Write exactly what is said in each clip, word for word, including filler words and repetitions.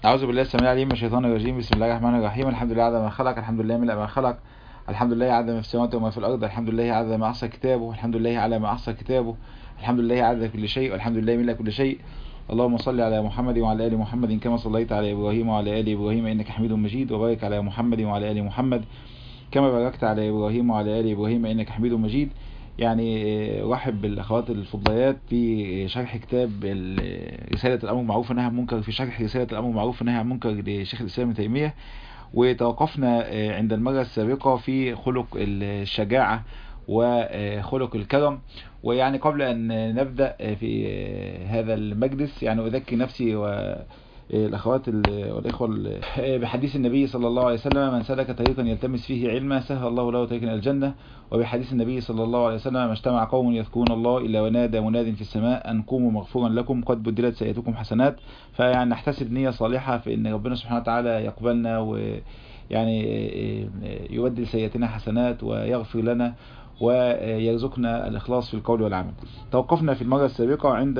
أعوذ بالله السميع العليم من الشيطان الرجيم. بسم الله الرحمن الرحيم. الحمد لله عدد ما خلق، الحمد لله ملء ما خلق، الحمد لله عدد ما في السماوات وما في الأرض، الحمد لله عدد ما أحصى كتابه، الحمد لله على ما أحصى كتابه، الحمد لله عدد كل شيء، والحمد لله ملء كل شيء. اللهم صل على محمد وعلى آل محمد كما صليت على إبراهيم وعلى آل إبراهيم إنك حميد مجيد، وبارك على محمد وعلى آل محمد كما باركت على إبراهيم وعلى آل إبراهيم إنك حميد مجيد. يعني رحب بالأخوات الفضليات في شرح كتاب رسالة الأمر بالمعروف والنهي عن المنكر، في شرح رسالة الأمر بالمعروف والنهي عن المنكر لشيخ الإسلام ابن تيمية. وتوقفنا عند المرة السابقة في خلق الشجاعة وخلق الكرم. ويعني قبل أن نبدأ في هذا المجلس يعني أذكر نفسي و الأخوات والإخوة بحديث النبي صلى الله عليه وسلم: من سلك طريقا يلتمس فيه علما سهل الله له طريقا إلى الجنة. وبحديث النبي صلى الله عليه وسلم: ما اجتمع قوم يذكرون الله إلا ونادى مناد في السماء أن قوموا مغفورا لكم قد بدلت سيئاتكم حسنات. فيعني نحتسب نية صالحة في أن ربنا سبحانه وتعالى يقبلنا ويعني يبدل سيئاتنا حسنات ويغفر لنا ويرزقنا الإخلاص في القول والعمل. توقفنا في المرة السابقة عند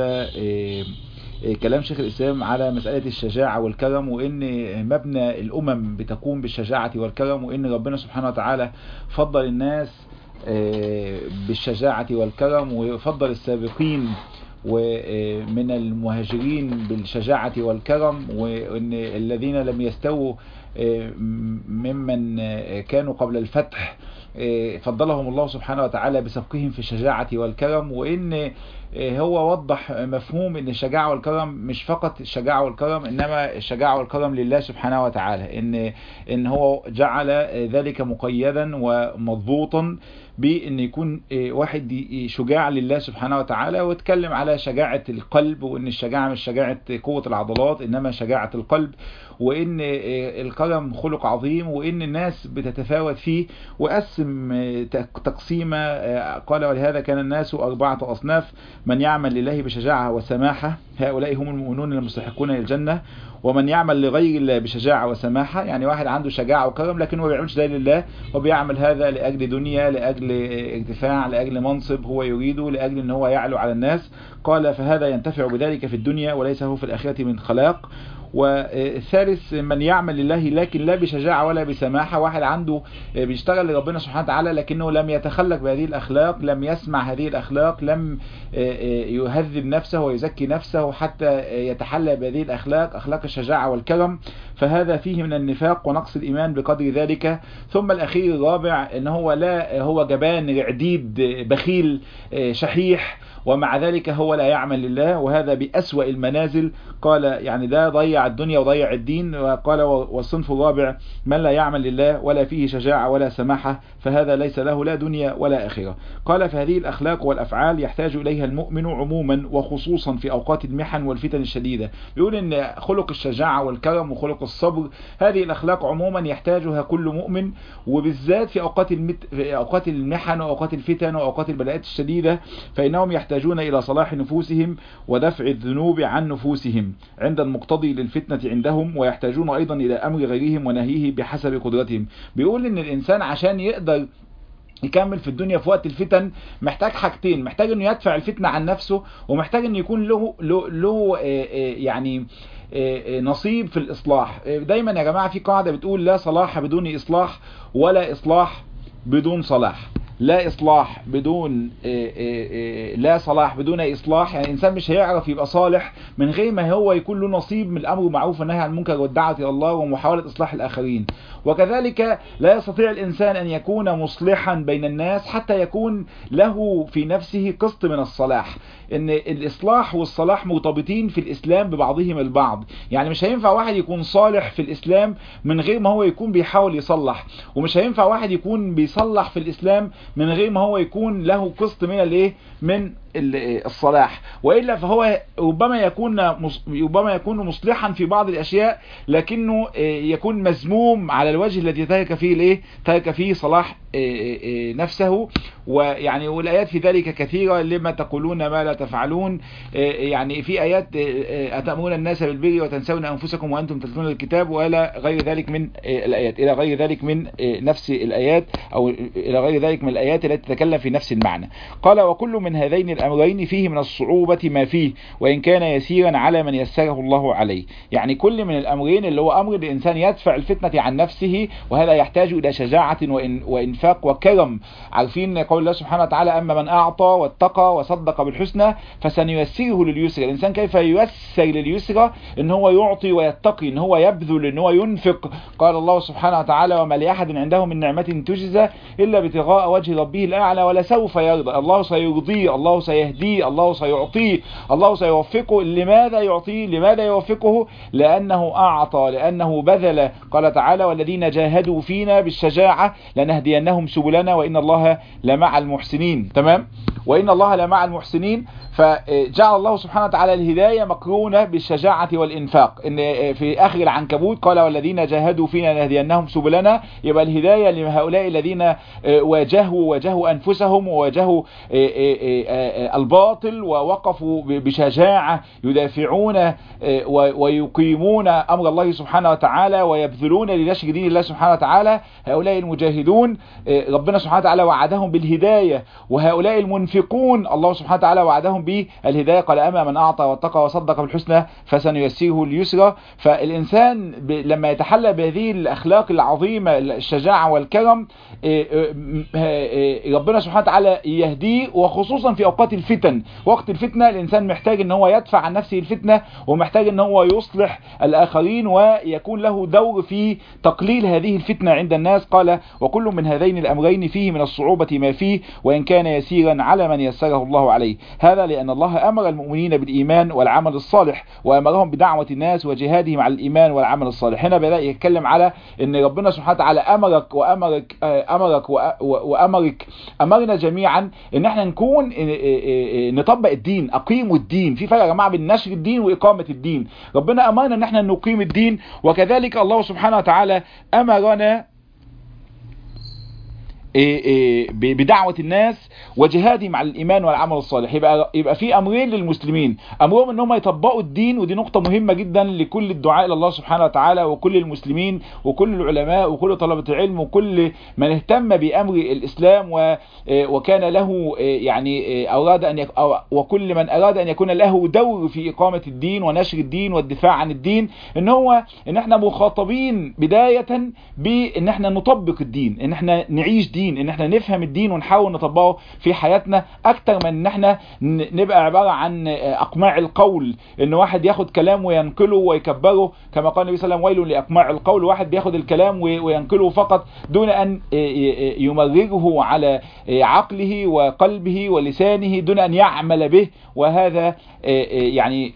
كلام شيخ الإسلام على مسألة الشجاعة والكرم، وإن مبنى الأمم بتقوم بالشجاعة والكرم، وإن ربنا سبحانه وتعالى فضل الناس بالشجاعة والكرم، وفضل السابقين ومن المهاجرين بالشجاعة والكرم، وإن الذين لم يستووا ممن كانوا قبل الفتح فضلهم الله سبحانه وتعالى بسبقهم في الشجاعة والكرم. وإن هو وضح مفهوم ان الشجاعة والكرم مش فقط الشجاعة والكرم، انما الشجاعة والكرم لله سبحانه وتعالى، ان ان هو جعل ذلك مقيدا ومضبوطا بان يكون واحد شجاع لله سبحانه وتعالى. واتكلم على شجاعة القلب، وان الشجاعة مش شجاعة قوة العضلات انما شجاعة القلب، وان الكرم خلق عظيم وان الناس بتتفاوت فيه. وقسم تقسيمة قال: ولهذا كان الناس أربعة أصناف: من يعمل لله بشجاعة وسماحة هؤلاء هم المؤمنون المستحقون للجنة، ومن يعمل لغير الله بشجاعة وسماحة، يعني واحد عنده شجاعة وكرم لكن هو بيعملش ده لله، وبيعمل هذا لأجل دنيا، لأجل ارتفاع، لأجل منصب هو يريده، لأجل ان هو يعلو على الناس. قال: فهذا ينتفع بذلك في الدنيا وليس هو في الآخرة من خلاق. والثالث: من يعمل لله لكن لا بشجاعة ولا بسماحة، واحد عنده بيشتغل لربنا سبحانه وتعالى لكنه لم يتخلق بهذه الأخلاق، لم يسمع هذه الأخلاق، لم يهذب نفسه ويزكي نفسه حتى يتحلى بهذه الأخلاق، أخلاق الشجاعة والكرم، فهذا فيه من النفاق ونقص الإيمان بقدر ذلك. ثم الأخير الرابع: إن هو لا هو جبان رعديد بخيل شحيح ومع ذلك هو لا يعمل لله، وهذا بأسوأ المنازل. قال يعني ده ضيع الدنيا وضيع الدين. وقال: والصنف الرابع: من لا يعمل لله ولا فيه شجاعة ولا سماحة فهذا ليس له لا دنيا ولا آخرة. قال: فهذه الأخلاق والأفعال يحتاج إليها المؤمن عموما وخصوصا في أوقات المحن والفتن الشديدة. بيقول إن خلق الشجاعة والكرم وخلق الصبر هذه الأخلاق عموما يحتاجها كل مؤمن، وبالذات في أوقات المت... في أوقات المحن وأوقات الفتن وأوقات البلاءات الشديدة، فإنهم يحتاجون إلى صلاح نفوسهم ودفع الذنوب عن نفوسهم عند المقتضي للفتنة عندهم، ويحتاجون أيضا إلى أمر غيرهم ونهيه بحسب قدرتهم. بيقول إن الإنسان عشان يقدر يكمل في الدنيا في وقت الفتن محتاج حاجتين: محتاج انه يدفع الفتنة عن نفسه، ومحتاج انه يكون له له, له يعني نصيب في الإصلاح. دايما يا جماعة في قاعدة بتقول: لا صلاح بدون إصلاح ولا إصلاح بدون صلاح. لا إصلاح بدون لا صلاح بدون إصلاح، يعني الإنسان مش هيعرف يبقى صالح من غير ما هو يكون له نصيب من الأمر بالمعروف والنهي عن المنكر والدعوة إلى الله ومحاولة إصلاح الآخرين. وكذلك لا يستطيع الإنسان أن يكون مصلحا بين الناس حتى يكون له في نفسه قسط من الصلاح. إن الإصلاح والصلاح مرتبطين في الإسلام ببعضهم البعض، يعني مش هينفع واحد يكون صالح في الإسلام من غير ما هو يكون بيحاول يصلح، ومش هينفع واحد يكون بيصلح في الإسلام من غير ما هو يكون له قسط من الايه من الصلاح. وإلا فهو ربما يكون ربما يكون مصلحا في بعض الأشياء لكنه يكون مذموم على الوجه الذي ترك فيه الايه ترك فيه صلاح نفسه. ويعني والآيات في ذلك كثيرة، لما تقولون ما لا تفعلون. يعني في آيات أتأمرون الناس بالبر وتنسون أنفسكم وأنتم تتلون الكتاب، ولا غير ذلك من الآيات، إلى غير ذلك من نفس الآيات أو إلى غير ذلك من الآيات التي تتكلم في نفس المعنى. قال وكل من هذين الأمرين فيه من الصعوبة ما فيه، وإن كان يسيرا على من يسره الله عليه. يعني كل من الأمرين اللي هو أمر الإنسان يدفع الفتنة عن نفسه، وهذا يحتاج إلى شجاعة وإنفاق وكرم. عارفين قول الله سبحانه وتعالى أما من أعطى واتقى وصدق بالحسنى فسنيسره لليسرى. الإنسان كيف ييسر لليسرى؟ إن هو يعطي ويتقي، إن هو يبذل، إن هو ينفق. قال الله سبحانه وتعالى وما لأحد عنده من نعمة تجزى إلا ابتغاء وجه ربه الأعلى ولسوف يرضى. الله سيرضيه، الله سيهديه، الله سيعطيه، الله سيوفقه. لماذا يعطيه؟ لماذا يوفقه؟ لأنه أعطى، لأنه بذل. قال تعالى والذين جاهدوا فينا بالشجاعة لنهدينهم سبلنا وإن الله لمع المحسنين. تمام؟ وإن الله لمع المحسنين. فجعل الله سبحانه وتعالى الهداية مقرونة بالشجاعة والإنفاق. إن في آخر العنكبوت قال والذين جاهدوا فينا لنهدينهم سبلنا. يبقى الهداية لهؤلاء الذين واجهوا واجهوا أنفسهم وواجهوا الباطل ووقفوا بشجاعة يدافعون ويقيمون أمر الله سبحانه وتعالى ويبذلون لنشر دين الله سبحانه وتعالى. هؤلاء المجاهدون ربنا سبحانه وتعالى وعدهم بالهداية، وهؤلاء المنفقون الله سبحانه وتعالى وعدهم بالهداية. قال أما من أعطى واتقى وصدق بالحسنى فسنيسره اليسرى. فالإنسان لما يتحلى بهذه الأخلاق العظيمة، الشجاعة والكرم، ربنا سبحانه وتعالى يهديه. وخصوصا في أوقات الفتن، وقت الفتنة الإنسان محتاج أن هو يدفع عن نفسه الفتنة، ومحتاج أن هو يصلح الآخرين ويكون له دور في تقليل هذه الفتنة عند الناس. قال وكل من هذين الأمرين فيه من الصعوبة ما فيه، وإن كان يسيرا على من يسره الله عليه. هذا لأن الله أمر المؤمنين بالإيمان والعمل الصالح، وأمرهم بدعوة الناس وجهادهم على الإيمان والعمل الصالح. هنا بدأ يتكلم على أن ربنا سبحانه وتعالى أمرك وأمرك أمرك وأمرك أمرنا جميعا أن احنا نكون نطبق الدين، أقيموا الدين. في فرق يا جماعة بين نشر الدين وإقامة الدين. ربنا أمرنا أن احنا نقيم الدين، وكذلك الله سبحانه وتعالى أمرنا بدعوة الناس وجهادهم على الإيمان والعمل الصالح. يبقى يبقى في أمرين للمسلمين، أمرهم أنهم يطبقوا الدين، ودي نقطة مهمة جدا لكل الدعاء إلى الله سبحانه وتعالى وكل المسلمين وكل العلماء وكل طلبة العلم وكل من اهتم بأمر الإسلام وكان له يعني أراد أن يك... وكل من أراد أن يكون له دور في إقامة الدين ونشر الدين والدفاع عن الدين، إن هو إن احنا مخاطبين بداية بإن احنا نطبق الدين، إن احنا نعيش دين، ان احنا نفهم الدين ونحاول نطبقه في حياتنا، اكتر من ان احنا نبقى عبارة عن اقماع القول، ان واحد ياخد كلام وينقله ويكبره كما قال النبي صلى الله عليه وسلم ويل لاقماع القول. واحد بياخد الكلام وينقله فقط دون ان يمرره على عقله وقلبه ولسانه، دون ان يعمل به. وهذا يعني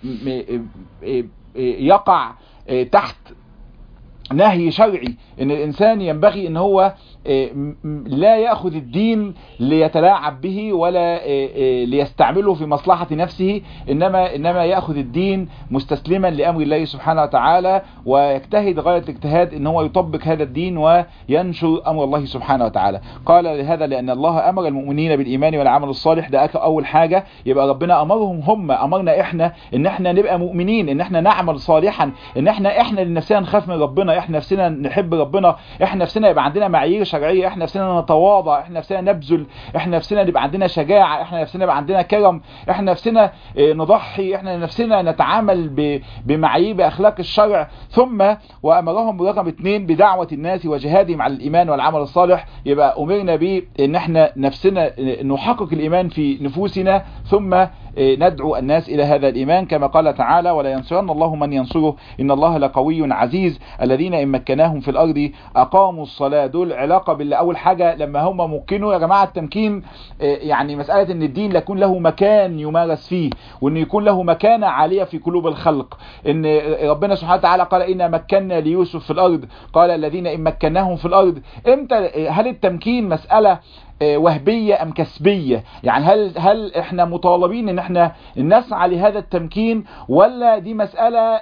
يقع تحت نهي شرعي، ان الانسان ينبغي ان هو لا يأخذ الدين ليتلاعب به ولا ليستعمله في مصلحة نفسه، إنما إنما يأخذ الدين مستسلما لأمر الله سبحانه وتعالى، ويجتهد غاية الاجتهاد إن هو يطبق هذا الدين وينشر أمر الله سبحانه وتعالى. قال لهذا لأن الله أمر المؤمنين بالإيمان والعمل الصالح. ده أول حاجة. يبقى ربنا أمرهم هم، أمرنا إحنا إن إحنا نبقى مؤمنين، إن إحنا نعمل صالحا، إن إحنا إحنا لنفسنا نخاف من ربنا، إحنا نفسنا نحب ربنا، إحنا نفسنا يبقى عندنا معايير شرعية، احنا نفسنا نتواضع، احنا نفسنا نبذل، احنا نفسنا يبقى عندنا شجاعة، احنا نفسنا يبقى عندنا كرم، احنا نفسنا نضحي، احنا نفسنا نتعامل بمعايير باخلاق الشرع. ثم وامرهم برقم اثنين بدعوة الناس وجهادهم على الايمان والعمل الصالح. يبقى امرنا بان احنا نفسنا نحقق الايمان في نفوسنا، ثم ندعو الناس الى هذا الايمان كما قال تعالى ولا ينصرن الله من ينصره ان الله لقوي عزيز الذين ان مكناهم في الارض اقاموا الصلاة. دول علاقة بالله. اول حاجة لما هم ممكنوا يا جماعة التمكين، يعني مسألة ان الدين يكون له مكان يمارس فيه، وان يكون له مكانة عالية في قلوب الخلق. ان ربنا سبحانه وتعالى قال إنا مكنا ليوسف في الارض قال الذين ان مكناهم في الارض. امتى؟ هل التمكين مسألة وهبية ام كسبية؟ يعني هل هل احنا مطالبين ان احنا نسعى لهذا التمكين، ولا دي مسألة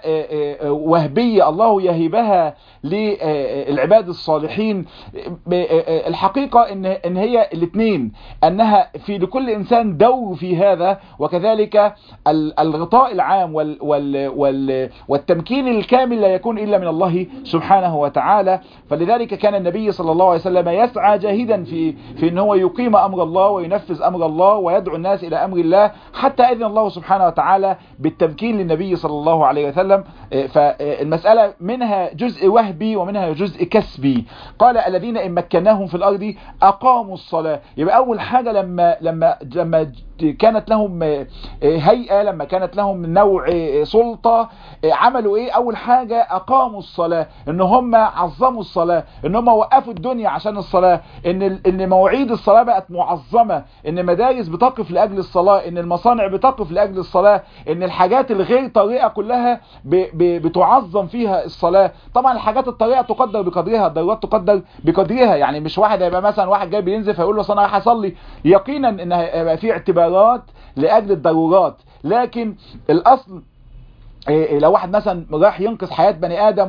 وهبية الله يهبها للعباد الصالحين؟ الحقيقة ان ان هي الاثنين، انها في لكل انسان دور في هذا، وكذلك الغطاء العام وال وال وال والتمكين الكامل لا يكون الا من الله سبحانه وتعالى. فلذلك كان النبي صلى الله عليه وسلم يسعى جاهدا في في ان هو يقيم امر الله وينفذ امر الله ويدعو الناس الى امر الله، حتى اذن الله سبحانه وتعالى بالتمكين للنبي صلى الله عليه وسلم. فالمسألة منها جزء وهبي ومنها جزء كسبي. قال الذين إن مكناهم في الأرض أقاموا الصلاة. يبقى أول حاجة لما لما لما كانت لهم هيئة، لما كانت لهم نوع سلطة، عملوا ايه؟ اول حاجة اقاموا الصلاة، ان هم عظموا الصلاة، ان هم وقفوا الدنيا عشان الصلاة، ان ان مواعيد الصلاة بقت معظمة، ان مدارس بتقف لاجل الصلاة، ان المصانع بتقف لاجل الصلاة، ان الحاجات الغير طريقة كلها بتعظم فيها الصلاة. طبعا الحاجات الطريقة تقدر بقدرها، الضرورات تقدر بقدرها. يعني مش واحد هيبقى مثلا واحد جاي بينزل فيقول له انا رايح اصلي، يقينا ان هيبقى في اعتبارات لأجل الضرورات. لكن الأصل إيه لو واحد مثلا راح ينقذ حياة بني آدم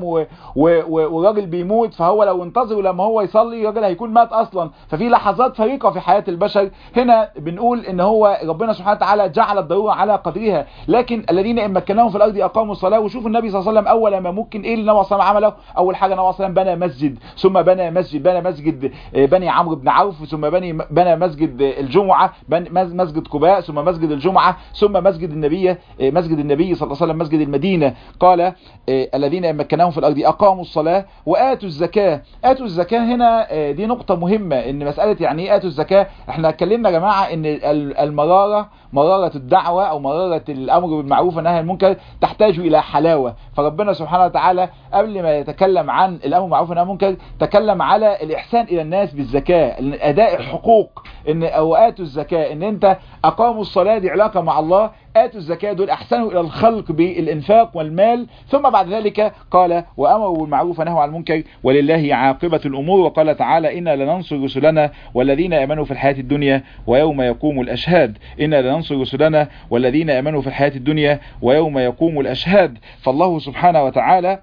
وراجل بيموت، فهو لو انتظروا لما هو يصلي الراجل هيكون مات أصلا. ففي لحظات فريقة في حياة البشر. هنا بنقول ان هو ربنا سبحانه وتعالى جعل الضرورة على قدرها. لكن الذين إن مكناهم في الأرض أقاموا الصلاة. وشوفوا النبي صلى الله عليه وسلم أول ما ممكن ايه اللي النبي صلى الله عليه وسلم عمله؟ أول حاجة النبي صلى الله عليه وسلم بنى مسجد، ثم بنى مسجد بنى مسجد بني عمرو بن عوف، ثم بني بنى مسجد الجمعة، مسجد قباء، ثم مسجد الجمعة، ثم مسجد النبي مسجد النبي صلى الله عليه وسلم مسجد المدينة. قال الذين مكناهم في الأرض أقاموا الصلاة وآتوا الزكاة. آتوا الزكاة هنا دي نقطة مهمة، إن مسألة يعني إيه آتوا الزكاة. إحنا اتكلمنا يا جماعة إن المرارة، مرارة الدعوة أو مرارة الأمر بالمعروف والنهي عن المنكر تحتاج إلى حلاوة. فربنا سبحانه وتعالى قبل ما يتكلم عن الأمر بالمعروف والنهي عن المنكر تكلم على الإحسان إلى الناس بالزكاة، أداء الحقوق. إن أو آتوا الزكاة، إن أنت أقاموا الصلاة دي علاقة مع الله، آتوا الزكاة دول أحسنوا إلى الخلق بالإنفاق والمال. ثم بعد ذلك قال وأمروا بالمعروف ونهوا عن المنكر ولله عاقبة الأمور. وقال تعالى إنا لننصر رسلنا والذين آمنوا في الحياة الدنيا ويوم يقوم الأشهاد. إنا لننصر رسلنا والذين آمنوا في الحياة الدنيا ويوم يقوم الأشهاد. فالله سبحانه وتعالى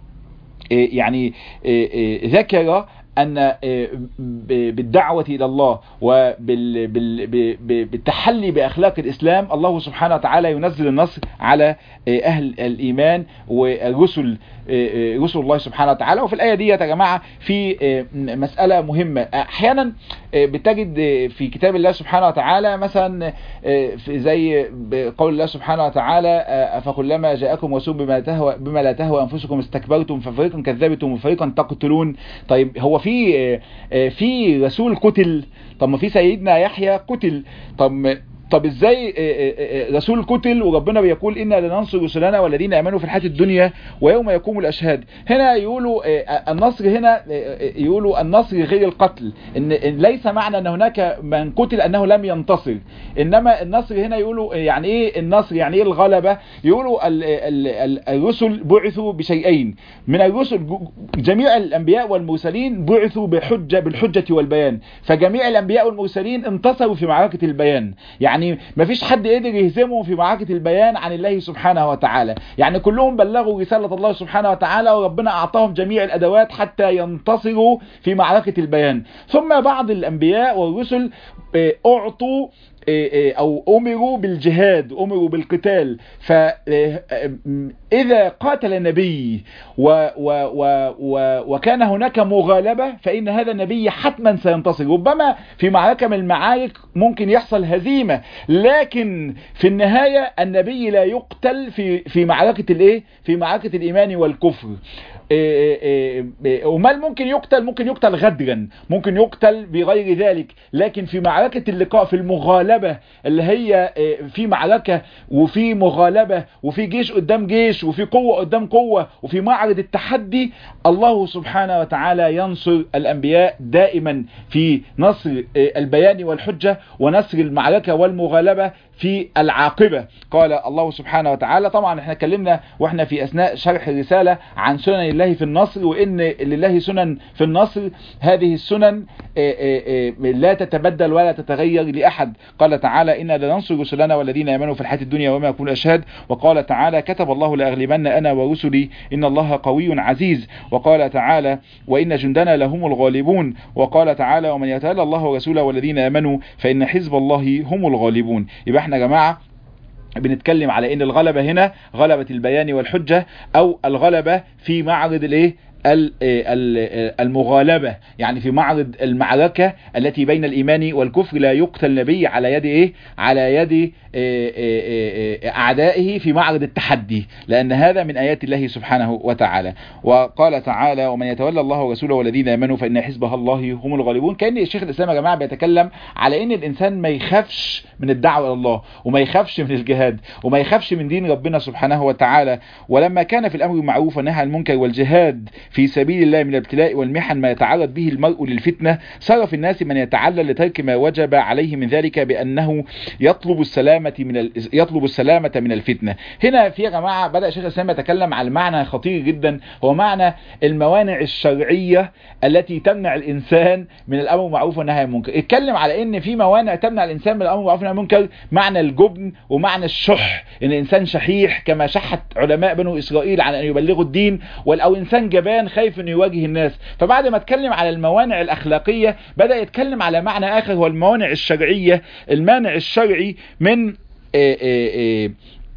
يعني ذكر أن بالدعوة إلى الله وبالتحلي بأخلاق الإسلام الله سبحانه وتعالى ينزل النصر على أهل الإيمان والرسل، رسل الله سبحانه وتعالى. وفي الآية دي يا جماعة في مسألة مهمة. أحيانا بتجد في كتاب الله سبحانه وتعالى مثلا زي قول الله سبحانه وتعالى أفكلما جاءكم رسول بما تهوى بما لا تهوى أنفسكم استكبرتم ففريقا كذبتم وفريقا تقتلون. طيب هو في في رسول قتل؟ طب ما في سيدنا يحيى قتل. طب طب ازاي رسول قتل وربنا بيقول إنا لننصر رسلنا والذين آمنوا في الحياة الدنيا ويوم يقوم الأشهاد؟ هنا يقولوا النصر، هنا يقولوا النصر غير القتل، إن ليس معنى أن هناك من قتل أنه لم ينتصر، إنما النصر هنا يقولوا يعني إيه النصر، يعني إيه الغلبة. يقولوا الرسل بعثوا بشيئين من الرسل، جميع الأنبياء والمرسلين بعثوا بحجة بالحجة والبيان، فجميع الأنبياء والمرسلين انتصروا في معركة البيان. يعني يعني مفيش حد قدر يهزمهم في معركة البيان عن الله سبحانه وتعالى. يعني كلهم بلغوا رسالة الله سبحانه وتعالى وربنا أعطاهم جميع الأدوات حتى ينتصروا في معركة البيان. ثم بعض الأنبياء والرسل أعطوا أو أمروا بالجهاد، أمروا بالقتال. فإذا قاتل النبي و و و و وكان هناك مغالبة فإن هذا النبي حتما سينتصر. ربما في معركة من المعارك ممكن يحصل هزيمة، لكن في النهاية النبي لا يقتل في في معركة الايه في معركة الإيمان والكفر. ومال ممكن يقتل، ممكن يقتل غدرا، ممكن يقتل بغير ذلك، لكن في معركة اللقاء، في المغالبة اللي هي في معركة وفي مغالبة وفي جيش قدام جيش وفي قوة قدام قوة وفي معرض التحدي، الله سبحانه وتعالى ينصر الأنبياء دائما في نصر البيان والحجة ونصر المعركة والمغالبة في العاقبة. قال الله سبحانه وتعالى، طبعا احنا اتكلمنا واحنا في اثناء شرح الرسالة عن سنن الله في النصر، وان لله سنن في النصر، هذه السنن لا تتبدل ولا تتغير لأحد. قال تعالى إنا لننصر رسلنا والذين آمنوا في الحياة الدنيا وما يكون أشهد. وقال تعالى كتب الله لأغلبن أنا ورسلي إن الله قوي عزيز. وقال تعالى وإن جندنا لهم الغالبون. وقال تعالى ومن يتولى الله ورسوله والذين آمنوا فإن حزب الله هم الغالبون. يبقى احنا يا جماعة بنتكلم على ان الغلبة هنا غلبة البيان والحجة، او الغلبة في معرض الايه المغالبة، يعني في معرض المعركة التي بين الإيمان والكفر. لا يقتل نبي على يد إيه؟ على يد أعدائه في معرض التحدي، لأن هذا من آيات الله سبحانه وتعالى. وقال تعالى ومن يتولى الله ورسوله والذين آمنوا فإن حزبه الله هم الغالبون. كأن الشيخ الإسلام يا جماعة بيتكلم على إن الإنسان ما يخافش من الدعوة إلى الله، وما يخافش من الجهاد، وما يخافش من دين ربنا سبحانه وتعالى. ولما كان في الأمر بالمعروف والنهي عن المنكر والجهاد في سبيل الله من الابتلاء والمحن ما يتعرض به المرء للفتنة، صار في الناس من يتعلل لترك ما وجب عليه من ذلك بأنه يطلب السلامة من ال... يطلب السلامة من الفتنة. هنا في يا جماعة بدأ الشيخ الإسلام يتكلم على معنى خطير جدا، هو معنى الموانع الشرعية التي تمنع الإنسان من الأمر بالمعروف والنهي عن المنكر. اتكلم على إن في موانع تمنع الإنسان من الأمر بالمعروف والنهي عن المنكر، معنى الجبن ومعنى الشح، إن الإنسان شحيح كما شحت علماء بنو إسرائيل على أن يبلغوا الدين، أو إنسان جبان خايف انه يواجه الناس. فبعد ما اتكلم على الموانع الاخلاقية بدأ يتكلم على معنى اخر هو الموانع الشرعية. المانع الشرعي من اي اي اي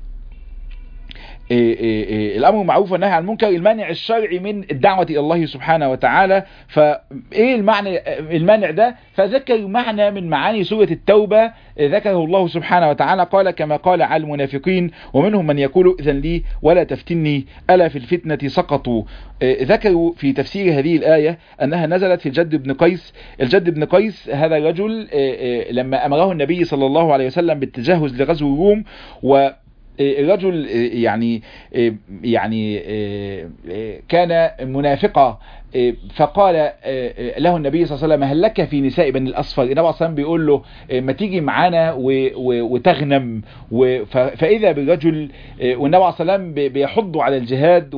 إيه إيه إيه الامر بالمعروف والنهي عن المنكر، المانع الشرعي من الدعوة الى الله سبحانه وتعالى. فايه المعنى المانع ده؟ فذكر معنى من معاني سورة التوبة ذكره الله سبحانه وتعالى، قال كما قال على المنافقين ومنهم من يقول اذن لي ولا تفتني الا في الفتنة سقطوا. ذكروا في تفسير هذه الآية انها نزلت في الجد بن قيس. الجد بن قيس هذا الرجل لما امره النبي صلى الله عليه وسلم بالتجهز لغزو الروم، و الرجل يعني يعني كان منافقا، فقال له النبي صلى الله عليه وسلم هل لك في نساء بني الأصفر؟ النبي صلى الله عليه وسلم بيقول له ما تيجي معانا وتغنم. فإذا بالرجل والنبي صلى الله عليه وسلم بيحضوا على الجهاد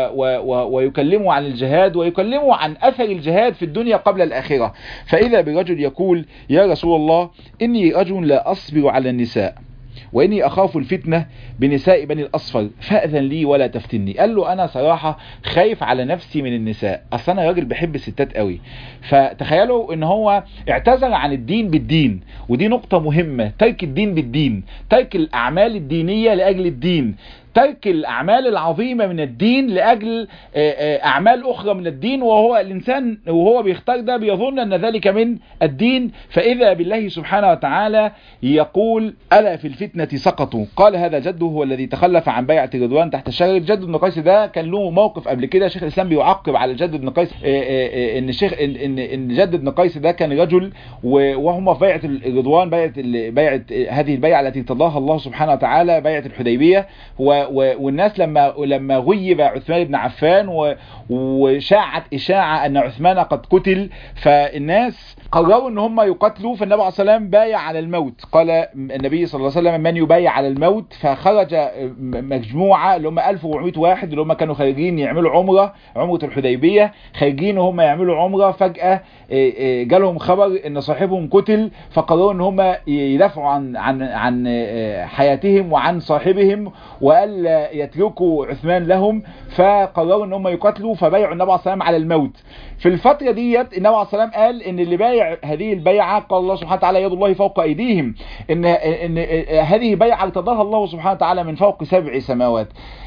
ويكلموا عن الجهاد ويكلموا عن أثر الجهاد في الدنيا قبل الآخرة. فإذا بالرجل يقول يا رسول الله إني رجل لا أصبر على النساء وإني أخاف الفتنة بنساء بني الأصفر فأذن لي ولا تفتني. قال له أنا صراحة خايف على نفسي من النساء، أصلا أنا راجل بحب الستات قوي. فتخيلوا إن هو اعتذر عن الدين بالدين، ودي نقطة مهمة، ترك الدين بالدين، ترك الأعمال الدينية لأجل الدين، ترك الأعمال العظيمة من الدين لأجل أعمال أخرى من الدين. وهو الإنسان وهو بيختار ده بيظن أن ذلك من الدين. فإذا بالله سبحانه وتعالى يقول ألا في الفتنة سقطوا. قال هذا جده هو الذي تخلف عن بيعة رضوان تحت الشجر. الجد بن قيس ده كان له موقف قبل كده، شيخ الإسلام بيعقب على الجد بن قيس إن الشيخ إن إن جد بن قيس ده كان رجل وهم في بيعة الرضوان، بيعة بيعة هذه البيعة التي تضاها الله سبحانه وتعالى، بيعة الحديبية. والناس لما لما غيب عثمان بن عفان وشاعت إشاعة أن عثمان قد قتل، فالناس قرروا ان هم يقتلوا. فالنبي عليه الصلاة والسلام بايع على الموت. قال النبي صلى الله عليه وسلم من يبايع على الموت؟ فخرج مجموعة اللي هم ألف وأربعمائة واحد اللي هم كانوا خارجين يعملوا عمرة عمرة الحديبية، خارجين وهم يعملوا عمرة. فجأة جالهم خبر ان صاحبهم قتل، فقرروا ان هم يدافعوا عن عن عن حياتهم وعن صاحبهم وألا يتركوا عثمان لهم. فقرروا ان هم يقتلوا، فبايعوا النبي عليه الصلاة والسلام على الموت. في الفترة ديت النبي عليه الصلاة والسلام قال ان اللي بايع هذه البيعة قال الله سبحانه وتعالى يد الله فوق ايديهم، ان ان هذه بيعة ارتضاها الله سبحانه وتعالى من فوق سبع سماوات.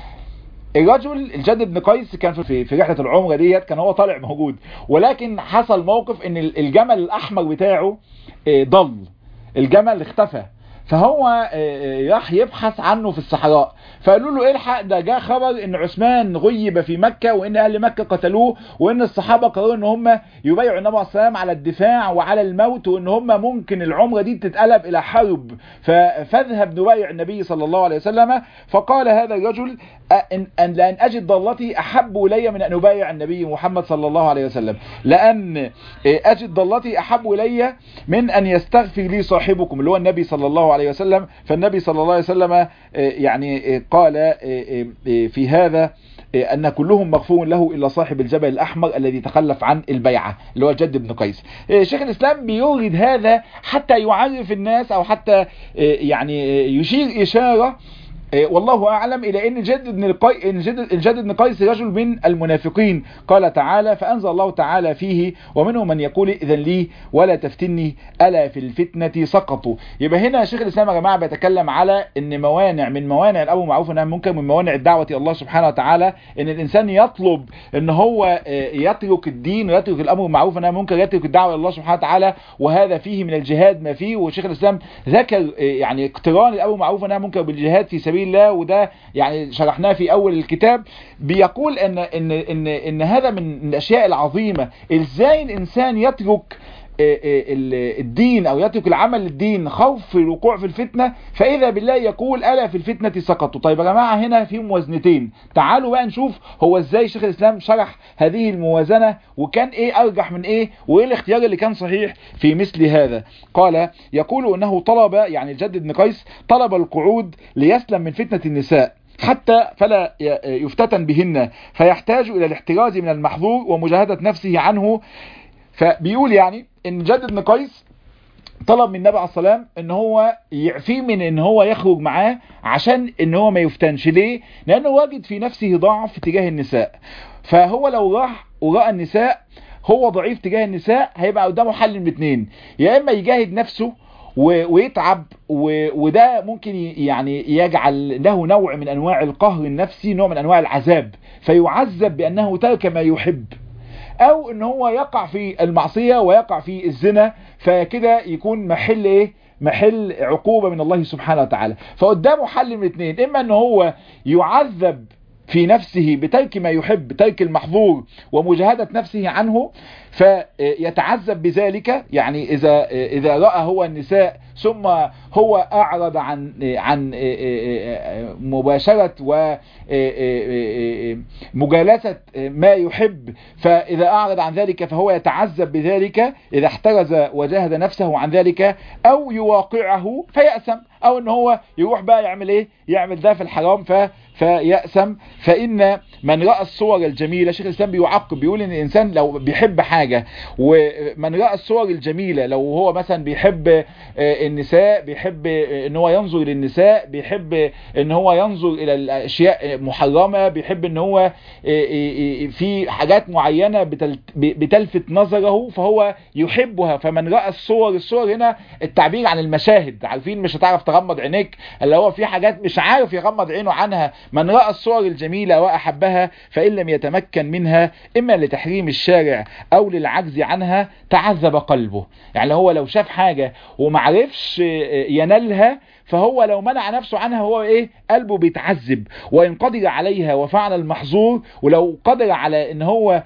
الرجل الجد بن قيس كان في في رحلة العمرة ديت، كان هو طالع موجود، ولكن حصل موقف ان الجمل الاحمر بتاعه ضل، الجمل اختفى. فهو راح يبحث عنه في الصحراء، فقالوا له الحق ده جاء خبر ان عثمان غيب في مكة وان اهل مكة قتلوه، وان الصحابة قرروا ان هم يبايعوا النبي عليه الصلاة والسلام على الدفاع وعلى الموت، وان هم ممكن العمرة دي تتقلب الى حرب، فاذهب نبايع النبي صلى الله عليه وسلم. فقال هذا الرجل ان, أن لان اجد ضلتي احب الي من ان ابايع النبي محمد صلى الله عليه وسلم، لان اجد ضلتي احب الي من ان يستغفر لي صاحبكم اللي هو النبي صلى الله عليه وسلم. فالنبي صلى الله عليه وسلم يعني قال في هذا أن كلهم مغفور له إلا صاحب الجبل الأحمر الذي تخلف عن البيعة اللي هو الجد بن قيس. شيخ الإسلام بيورد هذا حتى يعرف الناس أو حتى يعني يشير إشارة والله أعلم إلى أن الجد بن القي... الجد بن قيس رجل من المنافقين. قال تعالى فأنزل الله تعالى فيه ومنهم من يقول إذن لي ولا تفتني ألا في الفتنة سقطوا. يبقى هنا شيخ الإسلام يا جماعة بيتكلم على أن موانع من موانع الأمر بالمعروف والنهي عن المنكر من موانع الدعوة الله سبحانه وتعالى أن الإنسان يطلب أن هو يترك الدين ويترك الأمر بالمعروف والنهي عن المنكر، يترك الدعوة الله سبحانه وتعالى، وهذا فيه من الجهاد ما فيه. وشيخ الإسلام ذكر يعني اقتران الأمر بالمعروف والنهي عن المنكر بالجهاد في سبيل الله، وده يعني شرحناه في اول الكتاب. بيقول ان ان ان ان هذا من الاشياء العظيمه، ازاي الانسان يترك الدين او يترك العمل للدين خوف الوقوع في الفتنه، فاذا بالله يقول الا في الفتنه سقطوا. طيب يا جماعه هنا في موازنتين، تعالوا بقى نشوف هو ازاي شيخ الاسلام شرح هذه الموازنه، وكان ايه ارجح من ايه، وايه الاختيار اللي كان صحيح في مثل هذا. قال يقول انه طلب يعني الجد بن قيس طلب القعود ليسلم من فتنه النساء حتى فلا يفتتن بهن، فيحتاج الى الاحتراز من المحظور ومجاهده نفسه عنه. فبيقول يعني ان جد بن قيس طلب من النبي عليه الصلاة والسلام ان هو يعفيه من ان هو يخرج معاه عشان ان هو ما يفتنش. ليه؟ لانه واجد في نفسه ضعف تجاه النساء، فهو لو راح ورأى النساء هو ضعيف تجاه النساء هيبقى قدامه حل من اثنين، يا اما يجاهد نفسه ويتعب، وده ممكن يعني يجعل له نوع من انواع القهر النفسي، نوع من انواع العذاب، فيعذب بانه ترك ما يحب، او ان هو يقع في المعصية ويقع في الزنا، فكده يكون محل ايه محل عقوبة من الله سبحانه وتعالى. فقدامه حل من اثنين، اما ان هو يعذب في نفسه بترك ما يحب، ترك المحظور ومجاهدة نفسه عنه، فيتعذب بذلك. يعني إذا إذا رأى هو النساء ثم هو أعرض عن عن مباشرة ومجالسة ما يحب، فإذا أعرض عن ذلك فهو يتعذب بذلك إذا احترز وجاهد نفسه عن ذلك، أو يواقعه فيأسم، أو إن هو يروح بقى يعمل إيه يعمل ده في الحرام ف فيأسم. فإن من رأى الصور الجميلة، شيخ الإسلام بيعقب بيقول إن الإنسان لو بيحب حاجة، ومن رأى الصور الجميلة، لو هو مثلا بيحب النساء، بيحب إن هو ينظر للنساء، بيحب إن هو ينظر إلى الأشياء محرمة، بيحب إن هو في حاجات معينة بتلفت نظره فهو يحبها. فمن رأى الصور، الصور هنا التعبير عن المشاهد، عارفين مش هتعرف تغمض عينيك، اللي هو في حاجات مش عارف يغمض عينه عنها. من رأى الصور الجميلة وأحبها فإن لم يتمكن منها إما لتحريم الشارع أو للعجز عنها تعذب قلبه. يعني هو لو شاف حاجة ومعرفش ينالها، فهو لو منع نفسه عنها هو ايه قلبه بيتعذب. وإن قدر عليها وفعل المحظور، ولو قدر على ان هو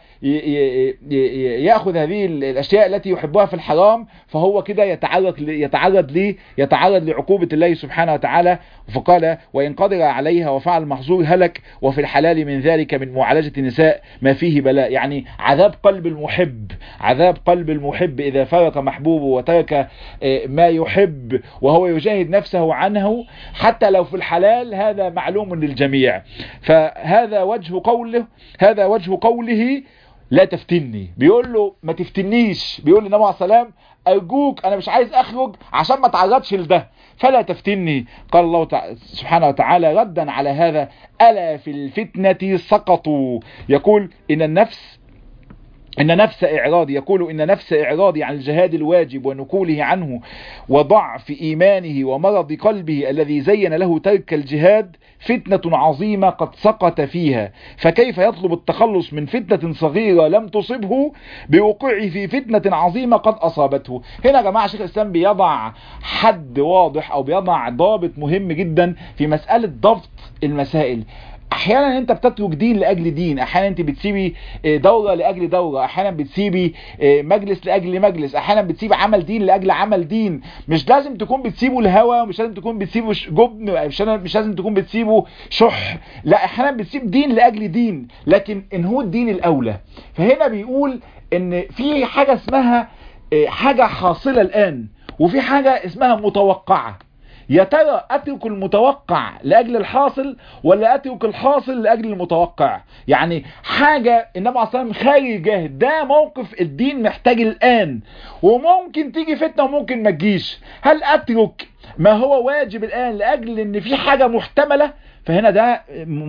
يأخذ هذه الاشياء التي يحبها في الحرام، فهو كده يتعرض يتعرض ليه يتعرض لعقوبة الله سبحانه وتعالى. فقال وإن قدر عليها وفعل المحظور هلك، وفي الحلال من ذلك من معالجة النساء ما فيه بلاء. يعني عذاب قلب المحب، عذاب قلب المحب إذا فرق محبوبه وترك ما يحب وهو يجاهد نفسه عنه حتى لو في الحلال، هذا معلوم للجميع. فهذا وجه قوله هذا وجه قوله لا تفتني. بيقول له ما تفتنيش، بيقول للنبي عليه الصلاة والسلام أرجوك أنا مش عايز أخرج عشان ما تعرضش لده، فلا تفتني. قال الله سبحانه وتعالى ردا على هذا ألا في الفتنة سقطوا. يقول إن النفس إن نفس إعراضي يقول إن نفس إعراضي عن الجهاد الواجب ونكوله عنه وضعف إيمانه ومرض قلبه الذي زين له ترك الجهاد فتنة عظيمة قد سقط فيها، فكيف يطلب التخلص من فتنة صغيرة لم تصبه بوقوعه في فتنة عظيمة قد أصابته. هنا يا جماعة شيخ الإسلام بيضع حد واضح أو بيضع ضابط مهم جدا في مسألة ضبط المسائل. احيانا انت بتترك دين لاجل دين، احيانا انت بتسيبي دورة لاجل دورة، احيانا بتسيبي مجلس لاجل مجلس، احيانا بتسيبي عمل دين لاجل عمل دين. مش لازم تكون بتسيبه الهوى، مش لازم تكون بتسيبه جبن، مش لازم تكون بتسيبه شح، لا احيانا بتسيب دين لاجل دين، لكن ان هو الدين الاولى. فهنا بيقول ان في حاجة اسمها حاجة حاصلة الان، وفي حاجة اسمها متوقعة. يا ترى اترك المتوقع لاجل الحاصل ولا اترك الحاصل لاجل المتوقع؟ يعني حاجة النبي عليه الصلاة والسلام خارج جاهد، ده موقف الدين محتاج الان، وممكن تيجي فتنة وممكن ما تجيش. هل اترك ما هو واجب الان لاجل ان في حاجة محتملة؟ فهنا ده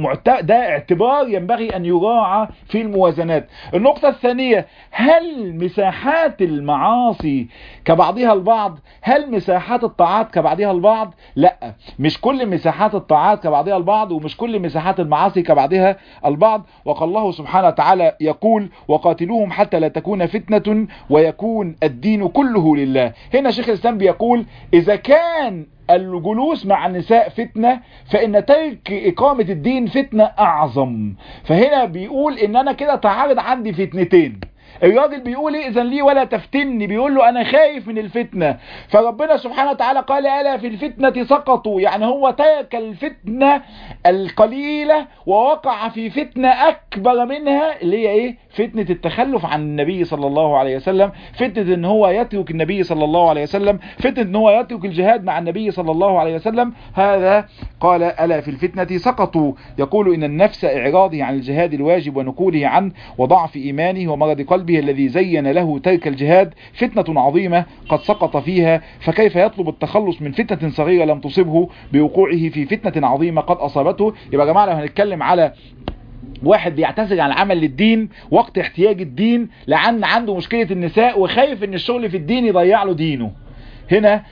ده اعتبار ينبغي ان يراعى في الموازنات. النقطة الثانية، هل مساحات المعاصي كبعضها البعض؟ هل مساحات الطاعات كبعضها البعض؟ لا، مش كل مساحات الطاعات كبعضها البعض، ومش كل مساحات المعاصي كبعضها البعض. وقال الله سبحانه وتعالى يقول وقاتلوهم حتى لا تكون فتنة ويكون الدين كله لله. هنا شيخ الإسلام بيقول إذا كان الجلوس مع النساء فتنة، فإن ترك إقامة الدين فتنة أعظم. فهنا بيقول إن أنا كده تعارض عندي فتنتين. الراجل بيقول إذن لي ولا تفتني، بيقول له أنا خايف من الفتنة. فربنا سبحانه وتعالى قال ألا في الفتنة سقطوا، يعني هو ترك الفتنة القليلة ووقع في فتنة أكبر منها، اللي هي إيه؟ فتنة التخلف عن النبي صلى الله عليه وسلم، فتنة إن هو يترك النبي صلى الله عليه وسلم، فتنة إن هو يترك الجهاد مع النبي صلى الله عليه وسلم. هذا قال ألا في الفتنة سقطوا، يقول إن النفس إعراضه عن الجهاد الواجب ونقوله عنه وضعف إيمانه ومرض قلبه الذي زين له ترك الجهاد فتنة عظيمة قد سقط فيها، فكيف يطلب التخلص من فتنة صغيرة لم تصبه بوقوعه في فتنة عظيمة قد أصابته؟ يبقى يا جماعة لو هنتكلم على واحد بيعتذر عن العمل للدين وقت احتياج الدين، لأن عنده مشكلة النساء وخايف ان الشغل في الدين يضيع له دينه، هنا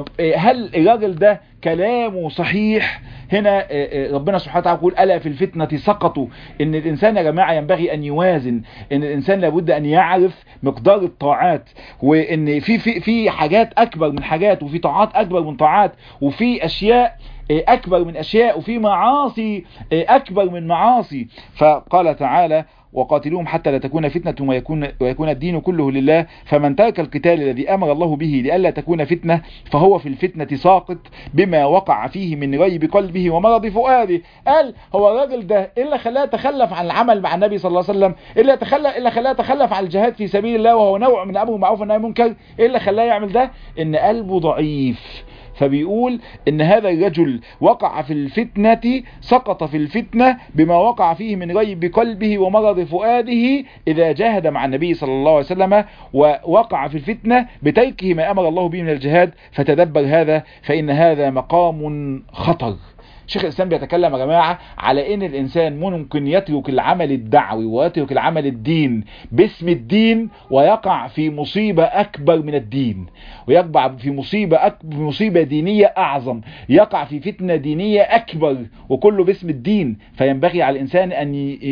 هل الراجل ده كلامه صحيح؟ هنا ربنا سبحانه وتعالى يقول ألا في الفتنة سقطوا. ان الانسان يا جماعة ينبغي ان يوازن، ان الانسان لابد ان يعرف مقدار الطاعات، وان في في في حاجات اكبر من حاجات، وفي طاعات اكبر من طاعات، وفي اشياء اكبر من اشياء، وفي معاصي اكبر من معاصي. فقال تعالى وقاتلوهم حتى لا تكون فتنة ويكون, ويكون الدين كله لله، فمن ترك القتال الذي أمر الله به لئلا تكون فتنة فهو في الفتنة ساقط بما وقع فيه من ريب قلبه ومرض فؤاده. قال هو الراجل ده إلا خلاه تخلف عن العمل مع النبي صلى الله عليه وسلم، إلا تخلف إلا خلاه تخلف عن الجهاد في سبيل الله وهو نوع من أمر معروف والنهي عن المنكر، إلا خلاه يعمل ده إن قلبه ضعيف. فبيقول ان هذا الرجل وقع في الفتنة، سقط في الفتنة بما وقع فيه من ريب قلبه ومرض فؤاده اذا جاهد مع النبي صلى الله عليه وسلم، ووقع في الفتنة بتركه ما امر الله به من الجهاد. فتدبر هذا فان هذا مقام خطر. شيخ الإسلام بيتكلم يا جماعة على ان الانسان ممكن يترك العمل الدعوي ويترك العمل الدين باسم الدين ويقع في مصيبة اكبر من الدين، ويقع في مصيبة أكبر، مصيبة دينية اعظم، يقع في فتنة دينية اكبر وكله باسم الدين. فينبغي على الانسان ان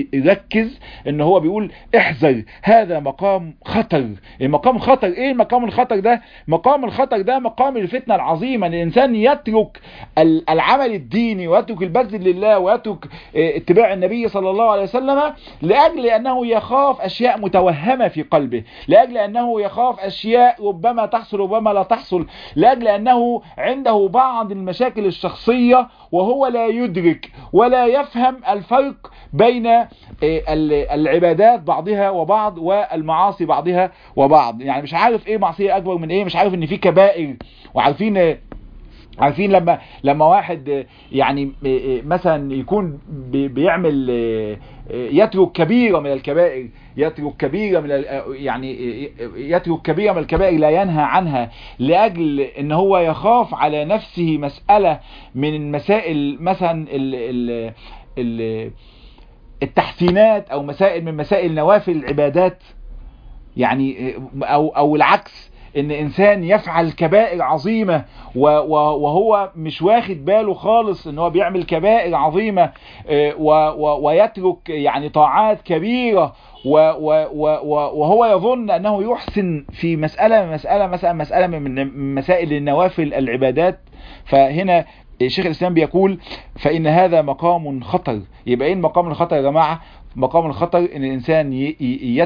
يركز ان هو بيقول احذر، هذا مقام خطر. المقام خطر ايه المقام الخطر ده؟ مقام الخطر ده مقام الفتنة العظيمة، ان الانسان يترك العمل الديني ويترك البذل لله ويترك اتباع النبي صلى الله عليه وسلم لأجل أنه يخاف أشياء متوهمة في قلبه، لأجل أنه يخاف أشياء ربما تحصل ربما لا تحصل، لأجل أنه عنده بعض المشاكل الشخصية وهو لا يدرك ولا يفهم الفرق بين العبادات بعضها وبعض والمعاصي بعضها وبعض. يعني مش عارف ايه معصية أكبر من ايه، مش عارف ان في كبائر. وعارفين عارفين لما لما واحد يعني مثلا يكون بيعمل يترك كبيرة من الكبائر، يترك كبيرة من يعني يترك كبيرة من الكبائر لا ينهى عنها لأجل ان هو يخاف على نفسه مسألة من المسائل، مثلا ال ال ال التحسينات او مسائل من مسائل نوافل العبادات، يعني او او العكس، ان انسان يفعل كبائر عظيمة وهو مش واخد باله خالص ان هو بيعمل كبائر عظيمة، ويترك يعني طاعات كبيرة وهو يظن انه يحسن في مسألة مسألة مسألة مسألة من مسائل النوافل العبادات. فهنا شيخ الإسلام بيقول فإن هذا مقام خطر. يبقى ايه مقام الخطر يا جماعة؟ مقام الخطر ان الانسان يترك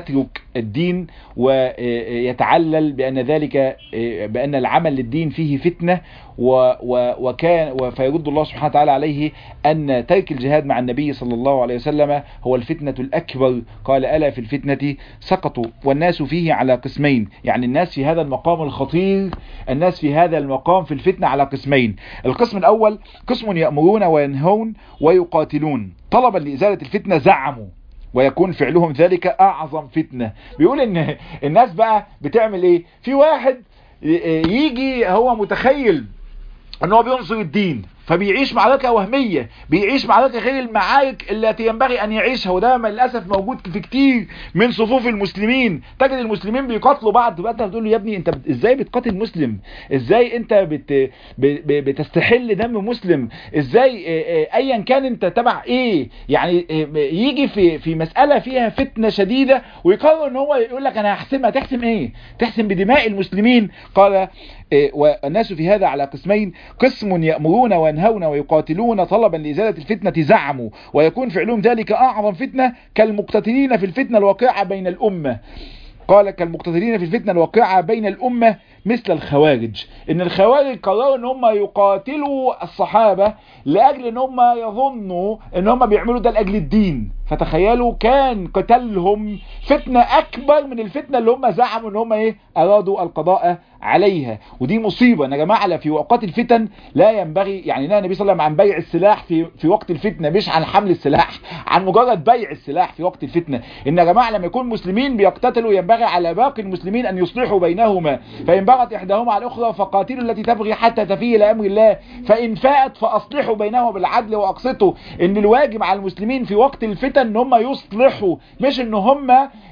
الدين ويتعلل بأن ذلك بأن العمل للدين فيه فتنة وكان فيرد الله سبحانه وتعالى عليه أن ترك الجهاد مع النبي صلى الله عليه وسلم هو الفتنة الأكبر. قال ألا في الفتنة سقطوا. والناس فيه على قسمين، يعني الناس في هذا المقام الخطير، الناس في هذا المقام في الفتنة على قسمين. القسم الأول قسم يأمرون وينهون ويقاتلون طلبا لإزالة الفتنة زعموا ويكون فعلهم ذلك أعظم فتنة. بيقول إن الناس بقى بتعمل إيه؟ في واحد يجي هو متخيل ان هو بينصر الدين فبيعيش معركة وهمية، بيعيش معركة غير المعارك التي ينبغي ان يعيشها، وده للاسف موجود في كتير من صفوف المسلمين. تجد المسلمين بيقاتلوا بعض، بقى انت بتقول له يا ابني انت ازاي بتقاتل مسلم؟ ازاي انت بت بتستحل دم مسلم؟ ازاي ايا كان انت تبع ايه؟ يعني يجي في في مسألة فيها فتنة شديدة ويقرر ان هو يقول لك انا هحسمها. تحسم ايه؟ تحسم بدماء المسلمين. قال والناس في هذا على قسمين قسم يأمرون وينهون ويقاتلون طلبا لإزالة الفتنة زعموا ويكون فعلهم ذلك أعظم فتنة كالمقتتلين في الفتنة الواقعة بين الأمة. قال كالمقتتلين في الفتنة الواقعة بين الأمة مثل الخوارج. ان الخوارج قرروا ان هم يقاتلوا الصحابة لأجل ان هم يظنوا ان هم بيعملوا ده لأجل الدين، فتخيلوا كان قتالهم فتنة اكبر من الفتنة اللي هم زعموا ان هم ايه ارادوا القضاء عليها. ودي مصيبة يا جماعة. في اوقات الفتن لا ينبغي، يعني نهى النبي صلى الله عليه وسلم عن بيع السلاح في في وقت الفتنة، مش عن حمل السلاح، عن مجرد بيع السلاح في وقت الفتنة. ان يا جماعة لما يكون مسلمين بيقتتلوا ينبغي على باقي المسلمين ان يصلحوا بينهما، فإن بغت إحداهما على الأخرى فقاتلوا التي تبغي حتى تفيء إلى أمر الله فإن فاءت فأصلحوا بينهما بالعدل وأقسطوا. إن الواجب على المسلمين في وقت الفتن إن هم يصلحوا، مش إن هم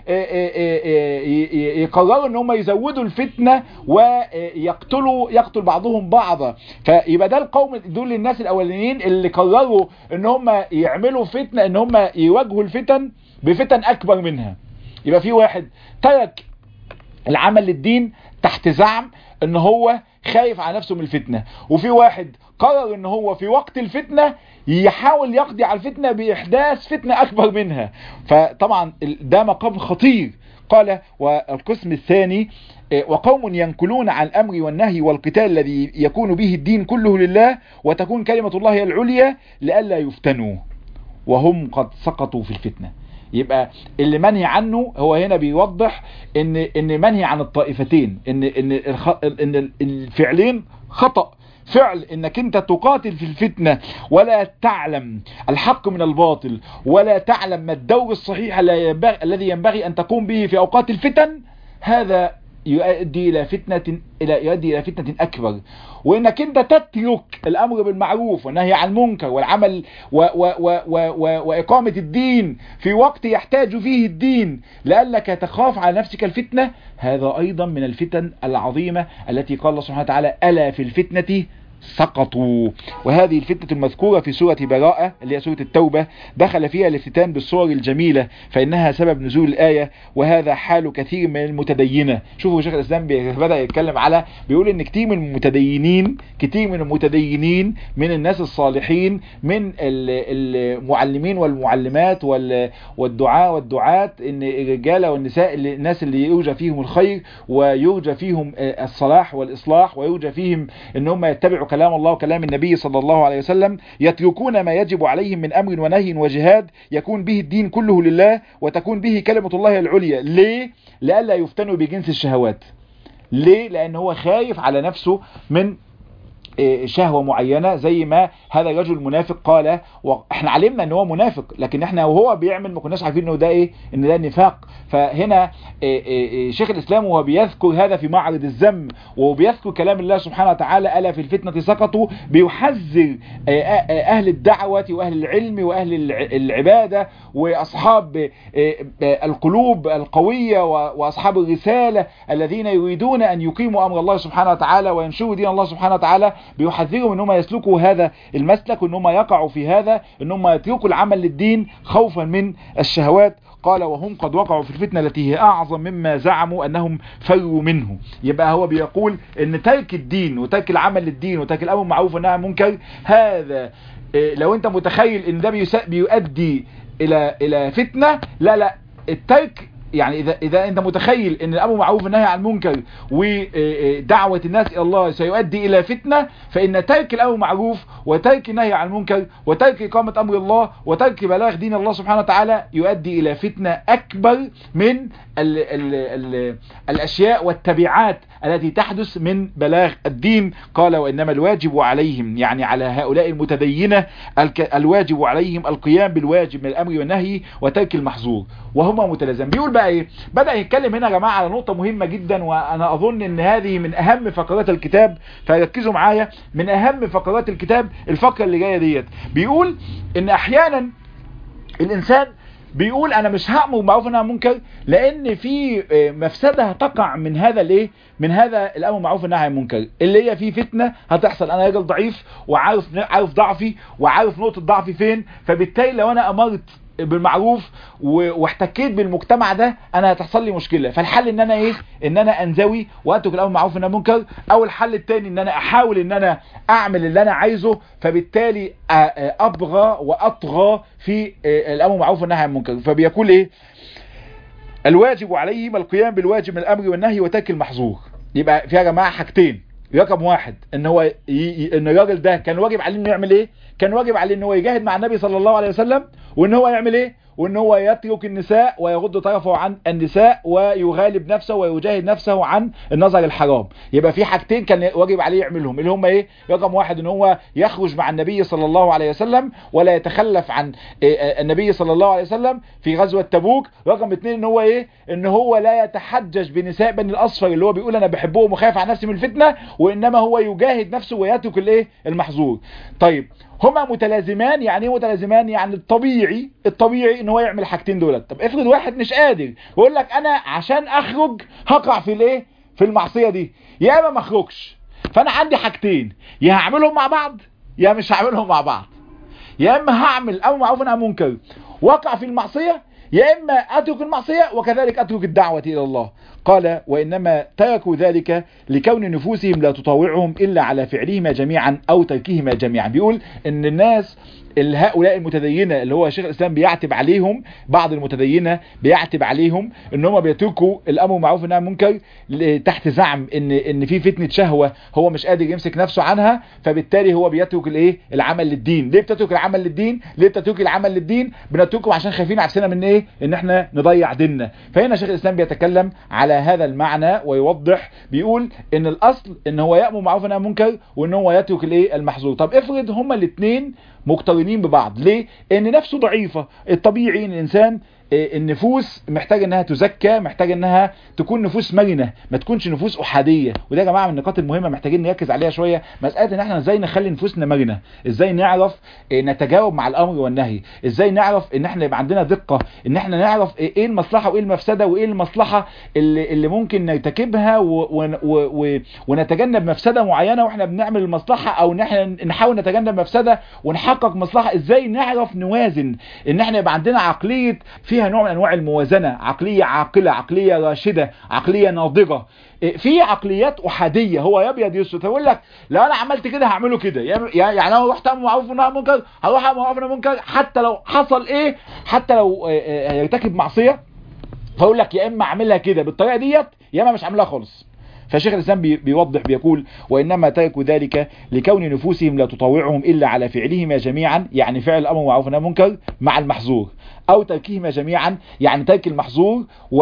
يقرروا إن هم يزودوا الفتنة ويقتلوا يقتل بعضهم بعضا. فيبقى ده القوم دول الناس الأولانيين اللي قرروا إن هم يعملوا فتنة، إن هم يواجهوا الفتن بفتن أكبر منها. يبقى في واحد ترك العمل للدين تحت زعم ان هو خايف على نفسه من الفتنة، وفي واحد قرر ان هو في وقت الفتنة يحاول يقضي على الفتنة باحداث فتنة اكبر منها. فطبعا ده مقام خطير. قال والقسم الثاني وقوم ينكلون عن الامر والنهي والقتال الذي يكون به الدين كله لله وتكون كلمة الله هي العليا لئلا يفتنوا وهم قد سقطوا في الفتنة. يبقى اللي منهي عنه هو هنا بيوضح ان ان منهي عن الطائفتين، ان ان الخ... ان الفعلين خطأ. فعل انك انت تقاتل في الفتنة ولا تعلم الحق من الباطل ولا تعلم ما الدور الصحيح الذي ينبغي ان تقوم به في اوقات الفتن، هذا يؤدي الى فتنة الى يؤدي الى فتنة اكبر. وانك انت تترك الامر بالمعروف والنهي عن المنكر والعمل و و و و و واقامة الدين في وقت يحتاج فيه الدين لأنك تخاف على نفسك الفتنة، هذا ايضا من الفتن العظيمة التي قال الله سبحانه وتعالى ألا في الفتنة سقطوا. وهذه الفتنة المذكورة في سورة براءة اللي هي سورة التوبة دخل فيها الافتتان بالصور الجميلة فإنها سبب نزول الآية، وهذا حال كثير من المتدينة. شوفوا شيخ الإسلام بدأ يتكلم على بيقول إن كتير من المتدينين كتير من المتدينين من الناس الصالحين من المعلمين والمعلمات والدعاء والدعات، إن الرجالة والنساء اللي الناس اللي يرجى فيهم الخير ويرجى فيهم الصلاح والإصلاح ويرجى فيهم إن هم يتبعوا كلام الله وكلام النبي صلى الله عليه وسلم، يتركون ما يجب عليهم من أمر ونهي وجهاد يكون به الدين كله لله وتكون به كلمة الله العليا. ليه؟ لألا يفتنوا بجنس الشهوات. ليه؟ لأن هو خايف على نفسه من شهوة معينة، زي ما هذا الرجل منافق قال واحنا علمنا ان هو منافق لكن احنا وهو بيعمل ما كناش عارفين انه ده ايه، ان ده نفاق. فهنا شيخ الاسلام وهو بيذكر هذا في معرض الذم وبيذكر كلام الله سبحانه وتعالى ألا في الفتنة سقطوا، بيحذر اهل الدعوة واهل العلم واهل العبادة واصحاب القلوب القوية واصحاب الرسالة الذين يريدون ان يقيموا امر الله سبحانه وتعالى وينشروا دين الله سبحانه وتعالى، بيحذرهم انهم يسلكوا هذا المسلك وانهم يقعوا في هذا، انهم يتركوا العمل للدين خوفا من الشهوات. قال وهم قد وقعوا في الفتنة التي هي اعظم مما زعموا انهم فروا منه. يبقى هو بيقول ان ترك الدين وترك العمل للدين وترك الامر بالمعروف والنهي عن المنكر، هذا لو انت متخيل ان ده بيؤدي الى الى فتنة، لا لا، الترك يعني اذا اذا انت متخيل ان الامر بالمعروف والنهي عن المنكر ودعوه الناس الى الله سيؤدي الى فتنه، فان ترك الامر بالمعروف وترك النهي عن المنكر وترك اقامه امر الله وترك بلاغ دين الله سبحانه وتعالى يؤدي الى فتنه اكبر من ال ال ال الاشياء والتبعات التي تحدث من بلاغ الدين. قال وانما الواجب عليهم، يعني على هؤلاء المتدينه الواجب عليهم القيام بالواجب من الامر والنهي وترك المحظور وهما متلازمين. بيقول بقى ايه؟ بدأ يتكلم هنا يا جماعه على نقطه مهمه جدا، وانا اظن ان هذه من اهم فقرات الكتاب، فركزوا معايا. من اهم فقرات الكتاب الفقره اللي جايه ديت. بيقول ان احيانا الانسان بيقول انا مش هأمر بالمعروف والنهي عن المنكر لان في مفسده هتقع من هذا الايه من هذا الامر بالمعروف والنهي عن المنكر، اللي هي في فتنه هتحصل. انا راجل ضعيف وعارف عارف ضعفي وعارف نقطه ضعفي فين، فبالتالي لو انا امرت بالمعروف واحتكيت بالمجتمع ده انا هتحصل لي مشكله. فالحل ان انا ايه ان انا انزوي واترك الامر بالمعروف والنهي عن المنكر، او الحل الثاني ان انا احاول ان انا اعمل اللي انا عايزه، فبالتالي ابغى واطغى في الامر بالمعروف والنهي عن المنكر. فبيقول ايه؟ الواجب عليهم القيام بالواجب من الامر والنهي وترك المحظور. يبقى في يا جماعه حاجتين. رقم واحد ان هو ي... ي... ان الراجل ده كان واجب عليه انه يعمل ايه؟ كان واجب عليه ان هو يجاهد مع النبي صلى الله عليه وسلم، وان هو يعمل ايه؟ وان هو يترك النساء ويغض طرفه عن النساء ويغالب نفسه ويجاهد نفسه عن النظر الحرام. يبقى في حاجتين كان واجب عليه يعملهم، اللي هم ايه؟ رقم واحد ان هو يخرج مع النبي صلى الله عليه وسلم ولا يتخلف عن النبي صلى الله عليه وسلم في غزوة تبوك. رقم اثنين ان هو ايه؟ ان هو لا يتحجج بنساء بني الاصفر اللي هو بيقول انا بحبهم وخايف عن نفسي من الفتنة، وانما هو يجاهد نفسه ويترك الايه؟ المحظور. طيب هما متلازمان. يعني ايه متلازمان؟ يعني الطبيعي الطبيعي ان هو يعمل الحاجتين دولت. طب افرض واحد مش قادر ويقول لك انا عشان اخرج هقع في الايه؟ في المعصيه دي، يا اما ما اخرجش. فانا عندي حاجتين، يا هعملهم مع بعض يا مش هعملهم مع بعض. يا اما هعمل امر معروف ونهي عن منكر واقع في المعصيه، يا اما اترك المعصيه وكذلك اترك الدعوه الى الله. قال وانما تركوا ذلك لكون نفوسهم لا تطاوعهم الا على فعلهما جميعا او تركهما جميعا. بيقول ان الناس هؤلاء المتدينة اللي هو شيخ الاسلام بيعتب عليهم، بعض المتدينة بيعتب عليهم ان هم بيتركوا الامر بالمعروف والنهي عن المنكر تحت زعم ان ان في فتنة شهوة هو مش قادر يمسك نفسه عنها، فبالتالي هو بيترك الايه؟ العمل للدين. ليه بتترك العمل للدين؟ ليه بتترك العمل للدين؟ بنتركه عشان خايفين عفسنا من ايه؟ ان احنا نضيع ديننا. فهنا شيخ الاسلام بيتكلم على هذا المعنى ويوضح، بيقول ان الاصل ان هو يأمر بالمعروف والنهي عن المنكر وان هو يترك الايه؟ المحظور. طب افرض هما الاثنين مقترنين ببعض. ليه؟ ان نفسه ضعيفة. الطبيعي ان الانسان النفوس محتاجه انها تزكى، محتاجه انها تكون نفوس مرنه، ما تكونش نفوس احاديه. وده يا جماعه من النقاط المهمه محتاجين نركز عليها شويه، مساله ان احنا ازاي نخلي نفوسنا مرنه، ازاي نعرف نتجاوب مع الامر والنهي، ازاي نعرف ان احنا يبقى عندنا دقه، ان احنا نعرف ايه المصلحه وايه المفسده وايه المصلحه اللي, اللي ممكن نرتكبها و و و ونتجنب مفسده معينه واحنا بنعمل المصلحه، او ان احنا نحاول نتجنب مفسده ونحقق مصلحه. ازاي نعرف نوازن، ان احنا يبقى عندنا عقليه فيها نوع من انواع الموازنه، عقليه عاقله، عقليه راشده، عقليه ناضجه. في عقليات احاديه هو يا ابيض يسود، فيقول لك لو انا عملت كده هعمله كده، يعني لو رحت اعمل معروف ونهي عن منكر هروح اعمل معروف ونهي عن منكر حتى لو حصل ايه، حتى لو يرتكب معصيه، فيقول لك يا اما اعملها كده بالطريقه ديت يا اما مش هعملها خالص. فشيخ الاسلام بيوضح بيقول وانما تركوا ذلك لكون نفوسهم لا تطاوعهم الا على فعلهما جميعا، يعني فعل الامر بالمعروف والنهي عن المنكر مع المحظور، او تركهما جميعا يعني ترك المحظور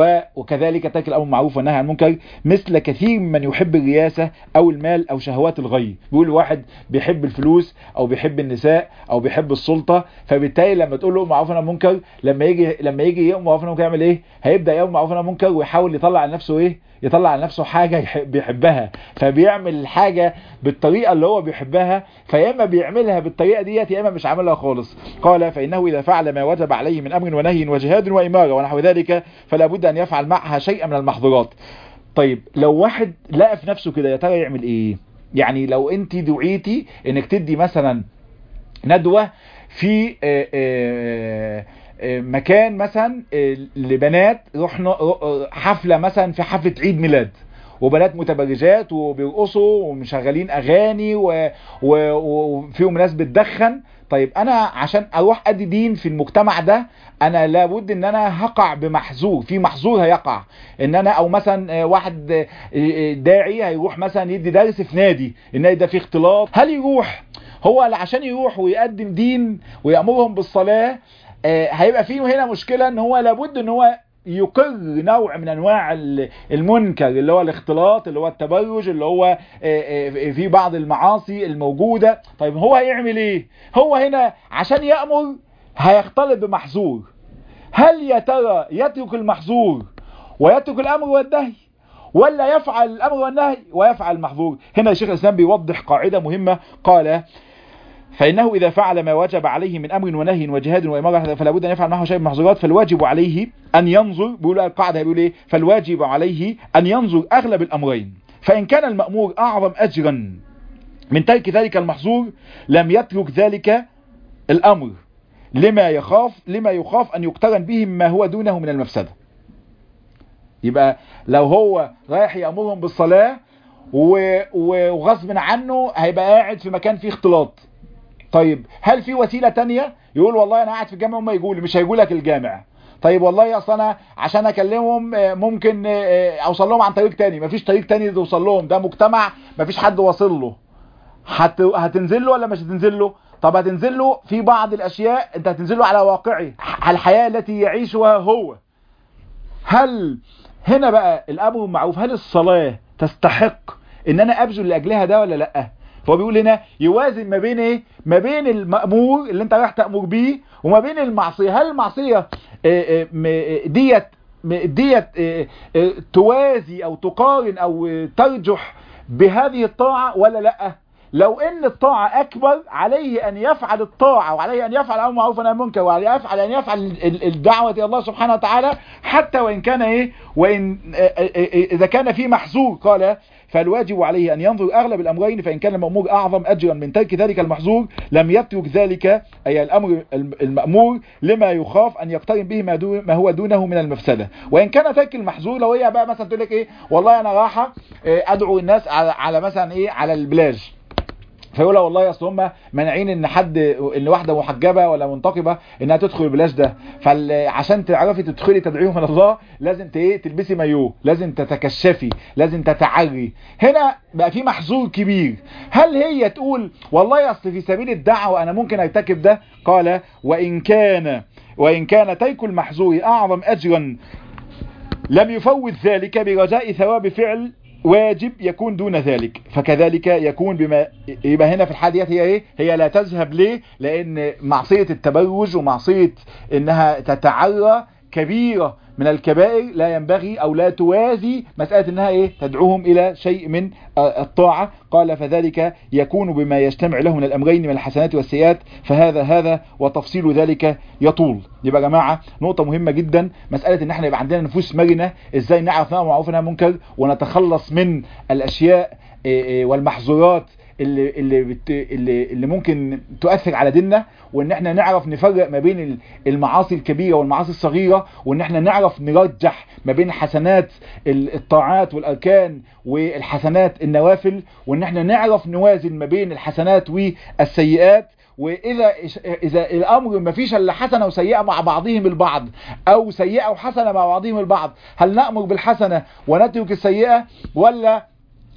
وكذلك ترك الامر بالمعروف والنهي عن المنكر، مثل كثير من يحب الرياسه او المال او شهوات الغي. بيقول واحد بيحب الفلوس او بيحب النساء او بيحب السلطه، فبالتالي لما تقول له معروف والنهي عن المنكر لما يجي لما يجي يامر بالمعروف والنهي عن المنكر يعمل ايه؟ هيبدا يامر بالمعروف والنهي عن المنكر ويحاول يطلع على نفسه ايه؟ يطلع على نفسه حاجة بيحبها، فبيعمل الحاجة بالطريقة اللي هو بيحبها، فيا اما بيعملها بالطريقة ديت يا اما مش عاملها خالص. قال فإنه إذا فعل ما وجب عليه من أمر ونهي وجهاد وإمارة ونحو ذلك فلا بد أن يفعل معها شيئا من المحظورات. طيب لو واحد لقى في نفسه كده يا ترى يعمل ايه؟ يعني لو انت دعيتي انك تدي مثلا ندوة في آآ آآ مكان مثلا لبنات، رحنا حفلة مثلا في حفلة عيد ميلاد، وبنات متبرجات وبيرقصوا ومشغلين اغاني و... و... وفيهم ناس بتدخن. طيب انا عشان اروح ادي دين في المجتمع ده انا لابد ان انا هقع بمحظور، في محظور هيقع ان انا، او مثلا واحد داعي هيروح مثلا يدي درس في نادي، النادي ده فيه اختلاط، هل يروح هو عشان يروح ويقدم دين ويأمرهم بالصلاة؟ هيبقى فيه هنا مشكلة ان هو لابد ان هو يقر نوع من انواع المنكر اللي هو الاختلاط، اللي هو التبرج، اللي هو في بعض المعاصي الموجودة. طيب هو هيعمل ايه؟ هو هنا عشان يأمر هيختلط بمحظور. هل يا ترى يترك المحظور ويترك الامر والنهي، ولا يفعل الامر والنهي ويفعل المحظور؟ هنا الشيخ الاسلام بيوضح قاعدة مهمة، قال فإنه إذا فعل ما وجب عليه من أمر ونهي وجهاد وإمارة فلا بد أن يفعل معه شيء من المحظورات، فالواجب عليه أن ينظر، بيقول القاعدة بيقول إيه؟ فالواجب عليه أن ينظر أغلب الأمرين، فإن كان المأمور أعظم أجرا من ترك ذلك المحظور لم يترك ذلك الأمر لما يخاف لما يخاف أن يقترن به ما هو دونه من المفسدة. يبقى لو هو رايح يأمرهم بالصلاة وغصب عنه هيبقى قاعد في مكان فيه اختلاط، طيب هل في وسيلة تانية؟ يقول والله انا قاعد في الجامع هم يقول مش هيقول لك الجامع. طيب والله اصل انا عشان اكلمهم ممكن اوصل لهم عن طريق تاني، مفيش طريق تاني توصل لهم، ده مجتمع مفيش حد واصل له. هت... هتنزل له ولا مش هتنزل له؟ طب هتنزل له في بعض الاشياء انت هتنزل له على واقعه، على الحياة التي يعيشها هو. هل هنا بقى الامر بالمعروف، هل الصلاة تستحق ان انا ابذل لاجلها ده ولا لا؟ فهو بيقول هنا يوازن ما بين ايه؟ ما بين المأمور اللي انت رايح تأمر بيه وما بين المعصية. هل المعصية ديت ديت توازي او تقارن او ترجح بهذه الطاعة ولا لا؟ لو ان الطاعة اكبر عليه ان يفعل الطاعة، وعليه ان يفعل امر معروف ونهي عن المنكر، وعليه يفعل ان يفعل الدعوة الى الله سبحانه وتعالى، حتى وان كان ايه، وان اذا كان في محظور. قال فالواجب عليه أن ينظر أغلب الأمرين، فإن كان المأمور أعظم أجرا من ترك ذلك المحظور لم يترك ذلك أي الأمر المأمور لما يخاف أن يقترن به ما, ما هو دونه من المفسدة. وإن كان ترك المحظور، لو هي بقى مثلا تقول لك إيه، والله أنا راحة أدعو الناس على, على مثلا إيه، على البلاج، فيقول والله اصل هم مانعين ان حد، ان واحده محجبه ولا منتقبه انها تدخل البلاش ده، فعشان تعرفي تدخلي تدعيه من الله لازم ايه، تلبسي مايو، لازم تتكشفي، لازم تتعري. هنا بقى في محظور كبير. هل هي تقول والله اصل في سبيل الدعوه انا ممكن ارتكب ده؟ قال وان كان وان كان ترك المحظور اعظم اجرا لم يفوت ذلك برجاء ثواب فعل واجب يكون دون ذلك، فكذلك يكون بما يبقى هنا في الحالة ديت هي ايه، هي لا تذهب. ليه؟ لان معصية التبرج ومعصية انها تتعرى كبيرة من الكبائر لا ينبغي او لا توازي مسألة انها ايه، تدعوهم الى شيء من الطاعة. قال فذلك يكون بما يجتمع له من الامرين من الحسنات والسيئات، فهذا هذا وتفصيل ذلك يطول. يبقى يا جماعة نقطة مهمة جدا، مسألة ان احنا يبقى عندنا نفوس مرنة، ازاي نعرف نعمل معروف ونهي عن المنكر ونتخلص من الاشياء والمحظورات اللي اللي بت... اللي اللي ممكن تؤثر على ديننا، وان احنا نعرف نفرق ما بين المعاصي الكبيرة والمعاصي الصغيرة، وان احنا نعرف نرجح ما بين حسنات الطاعات والاركان والحسنات النوافل، وان احنا نعرف نوازن ما بين الحسنات والسيئات. واذا اذا الامر ما فيش الا حسنه وسيئه مع بعضهم البعض، او سيئه وحسنه مع بعضهم البعض، هل نأمر بالحسنه ونترك السيئه؟ ولا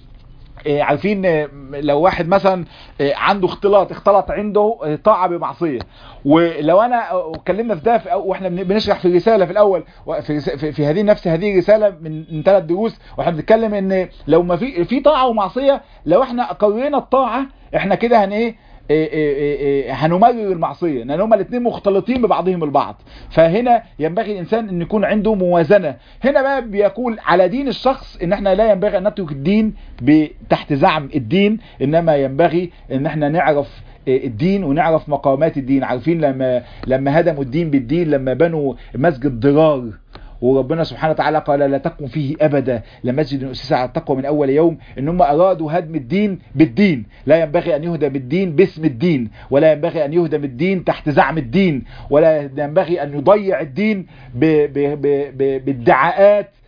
عارفين لو واحد مثلا عنده اختلاط اختلط عنده طاعة بمعصية، ولو انا اتكلمنا في ده واحنا بنشرح في الرسالة في الاول في, في هذه نفس هذه الرسالة من ثلاث دروس، واحنا بنتكلم ان لو ما في في طاعة ومعصية، لو احنا قرينا الطاعة احنا كده هن ايه إيه إيه إيه هنمرر المعصية، لان هما الاثنين مختلطين ببعضهم البعض. فهنا ينبغي الانسان ان يكون عنده موازنة. هنا بقى بيقول على دين الشخص ان احنا لا ينبغي ان نترك الدين تحت زعم الدين، انما ينبغي ان احنا نعرف الدين ونعرف مقامات الدين. عارفين لما لما هدموا الدين بالدين، لما بنوا مسجد ضرار وربنا سبحانه وتعالى قال لا تقم فيه أبدا لمسجد أسس على التقوى من أول يوم، إن هم أرادوا هدم الدين بالدين. لا ينبغي أن يهدم الدين باسم الدين، ولا ينبغي أن يهدم الدين تحت زعم الدين، ولا ينبغي أن يضيع الدين ب ب ب ب بادعاءات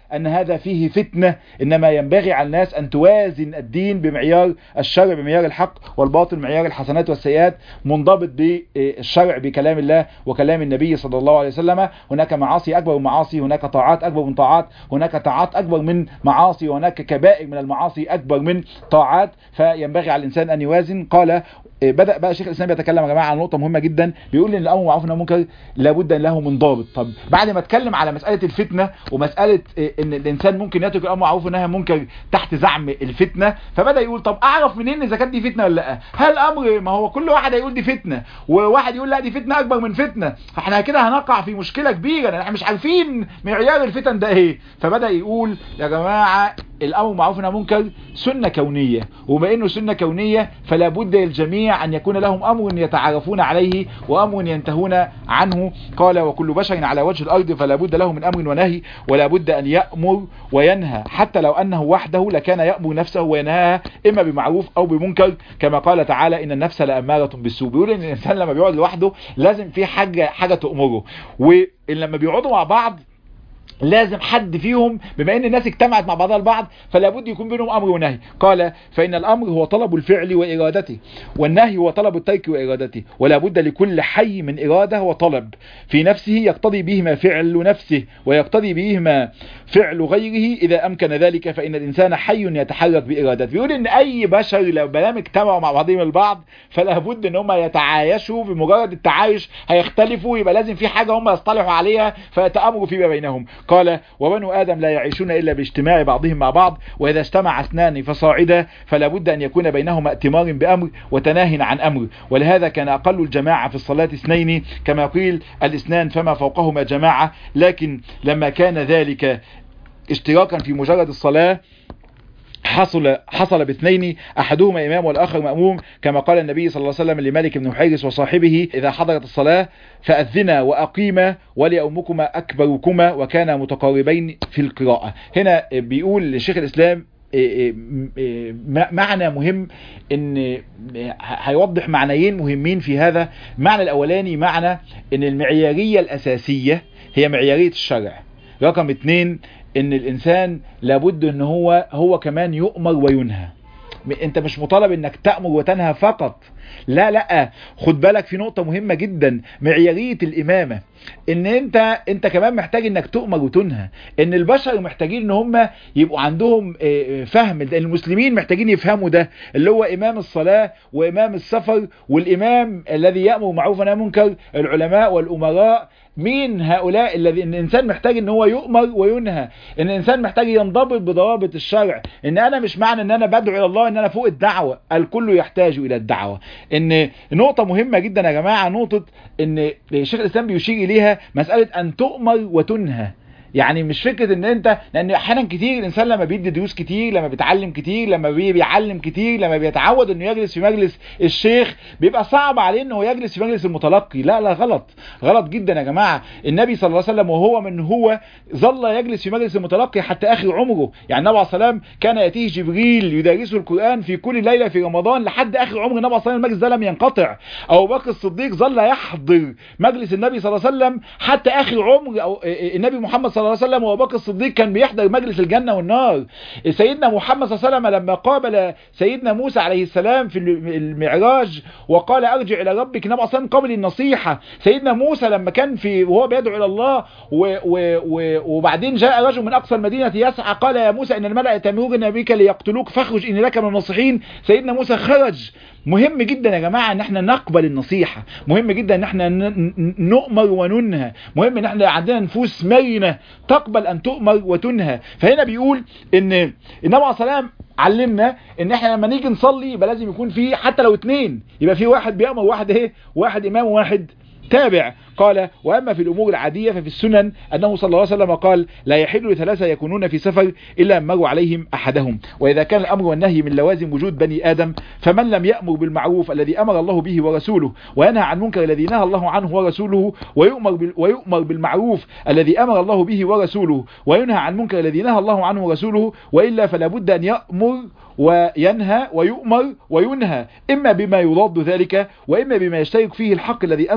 أن هذا فيه فتنة، إنما ينبغي على الناس أن توازن الدين بمعيار الشرع، بمعيار الحق، والباطل معيار الحسنات والسيئات، منضبط بالشرع بكلام الله وكلام النبي صلى الله عليه وسلم. هناك معاصي أكبر من معاصي، هناك طاعات أكبر من طاعات، هناك طاعات أكبر من معاصي، وهناك كبائر من المعاصي أكبر من طاعات، فينبغي على الإنسان أن يوازن. قال بدأ بقى شيخ الإسلام يتكلم يا جماعة عن نقطة مهمة جدا، بيقول إن الأمر معروف والنهي عن المنكر لابد أن له من ضابط. طب بعد ما اتكلم على مسألة الفتنة ومسألة إن الإنسان ممكن يترك الأمر معروف والنهي عن المنكر تحت زعم الفتنة، فبدأ يقول طب أعرف منين إذا كانت دي فتنة ولا لا؟ هل الأمر ما هو كل واحد هيقول دي فتنة وواحد يقول لا دي فتنة أكبر من فتنة، فإحنا كده هنقع في مشكلة كبيرة، إحنا مش عارفين معيار الفتن ده إيه. فبدأ يقول يا جماعة الأمر معروف والنهي عن المنكر سنة كونية، وبما إنه سنة كونية فلا بد للجميع أن يكون لهم أمر يتعارفون عليه وأمر ينتهون عنه. قال وكل بشر على وجه الأرض فلا بد له من أمر ونهي، ولا بد أن يأمر وينهى، حتى لو أنه وحده لكان يأمر نفسه وينهاها إما بمعروف أو بمنكر، كما قال تعالى إن النفس لأمارة بالسوء. بيقول إن الإنسان لما بيقعد لوحده لازم في حاجة حاجة تأمره، ولما بيقعدوا مع بعض لازم حد فيهم، بما ان الناس اجتمعت مع بعضها البعض فلا بد يكون بينهم امر ونهي. قال فان الامر هو طلب الفعل وارادته، والنهي هو طلب الترك وارادته، ولا بد لكل حي من اراده وطلب في نفسه يقتضي بهما فعل نفسه ويقتضي بهما فعل غيره اذا امكن ذلك، فان الانسان حي يتحرك بارادته. بيقول ان اي بشر لو بلام اجتمعوا مع بعضهم البعض فلا بد ان هم يتعايشوا، بمجرد التعايش هيختلفوا، يبقى لازم في حاجه هم يصطلحوا عليها فيتامروا فيما بينهم. قال وبنو آدم لا يعيشون إلا باجتماع بعضهم مع بعض، وإذا اجتمع اثنان فصاعدا فلا بد أن يكون بينهما ائتمار بأمر وتناه عن أمر، ولهذا كان أقل الجماعة في الصلاة اثنين كما قيل الاثنان فما فوقهما جماعة، لكن لما كان ذلك اشتراكا في مجرد الصلاة حصل حصل باثنين احدهما امام والاخر ماموم، كما قال النبي صلى الله عليه وسلم لمالك بن حيرس وصاحبه اذا حضرت الصلاه فاذنا واقيما وليؤمكما اكبركما وكانا متقاربين في القراءه. هنا بيقول لشيخ الاسلام معنى مهم، ان هيوضح معنيين مهمين في هذا. المعنى الاولاني معنى ان المعياريه الاساسيه هي معياريه الشرع. رقم اتنين ان الانسان لابد ان هو هو كمان يؤمر وينهى. انت مش مطالب انك تأمر وتنهى فقط، لا لا، خد بالك في نقطة مهمة جدا، معيارية الامامة، ان انت انت كمان محتاج انك تؤمر وتنهى، ان البشر محتاجين ان هم يبقوا عندهم فهم، المسلمين محتاجين يفهموا ده، اللي هو امام الصلاة وامام السفر والامام الذي يأمر معروف ونهى عن المنكر، العلماء والامراء. مين هؤلاء الذي ان الانسان محتاج ان هو يؤمر وينهى، ان الانسان محتاج ينضبط بضوابط الشرع، ان انا مش معنى ان انا بدعو الى الله ان انا فوق الدعوة، الكل يحتاج الى الدعوة. ان نقطة مهمة جدا يا جماعة، نقطة ان الشيخ الاسلام بيشير اليها، مسألة ان تؤمر وتنهى. يعني مش فكرة ان انت، لان احيانا كتير الانسان لما بيدي دروس كتير، لما بيتعلم كتير، لما بيعلم كتير، لما بيتعود انه يجلس في مجلس الشيخ بيبقى صعب عليه انه يجلس في مجلس المتلقي. لا لا، غلط غلط جدا يا جماعة. النبي صلى الله عليه وسلم وهو من هو ظل يجلس في مجلس المتلقي حتى اخر عمره. يعني النبي صلى الله عليه وسلم كان ياتيه جبريل يدرسه القرآن في كل ليلة في رمضان لحد اخر عمر النبي صلى الله عليه وسلم، المجلس ده لم ينقطع. ابو بكر الصديق ظل يحضر مجلس النبي صلى الله عليه وسلم حتى اخر عمر، او النبي محمد صلى الله عليه وسلم وابو بكر الصديق كان بيحضر مجلس الجنة والنار. سيدنا محمد صلى الله عليه وسلم لما قابل سيدنا موسى عليه السلام في المعراج وقال ارجع الى ربك، النبي صلى الله عليه وسلم قبل النصيحة. سيدنا موسى لما كان في وهو بيدعو الى الله و و و وبعدين جاء رجل من اقصى المدينة يسعى قال يا موسى ان الملأ يأتمرون بك ليقتلوك فاخرج اني لك من الناصحين. سيدنا موسى خرج. مهم جدا يا جماعة ان احنا نقبل النصيحة، مهم جدا ان احنا نؤمر وننهى، مهم ان احنا عندنا نفوس مرنة تقبل ان تؤمر وتنهى. فهنا بيقول ان النبي عليه الصلاة والسلام علمنا ان احنا لما نيجي نصلي يبقى لازم يكون في، حتى لو اتنين يبقى في واحد بيأمر واحد ايه، واحد امام وواحد تابع. قال واما في الامور العادية ففي السنن انه صلى الله عليه وسلم قال لا يحل لثلاثة يكونون في سفر الا امروا عليهم احدهم. واذا كان الامر والنهي من لوازم وجود بني ادم فمن لم يأمر بالمعروف الذي امر الله به ورسوله وينهى عن المنكر الذي نهى الله عنه ورسوله ويؤمر ويؤمر بالمعروف الذي امر الله به ورسوله وينهى عن المنكر الذي نهى الله عنه ورسوله، والا فلا بد ان يأمر وينهى ويؤمر وينهى، اما بما يضاد ذلك واما بما يشترك فيه الحق الذي انزل الله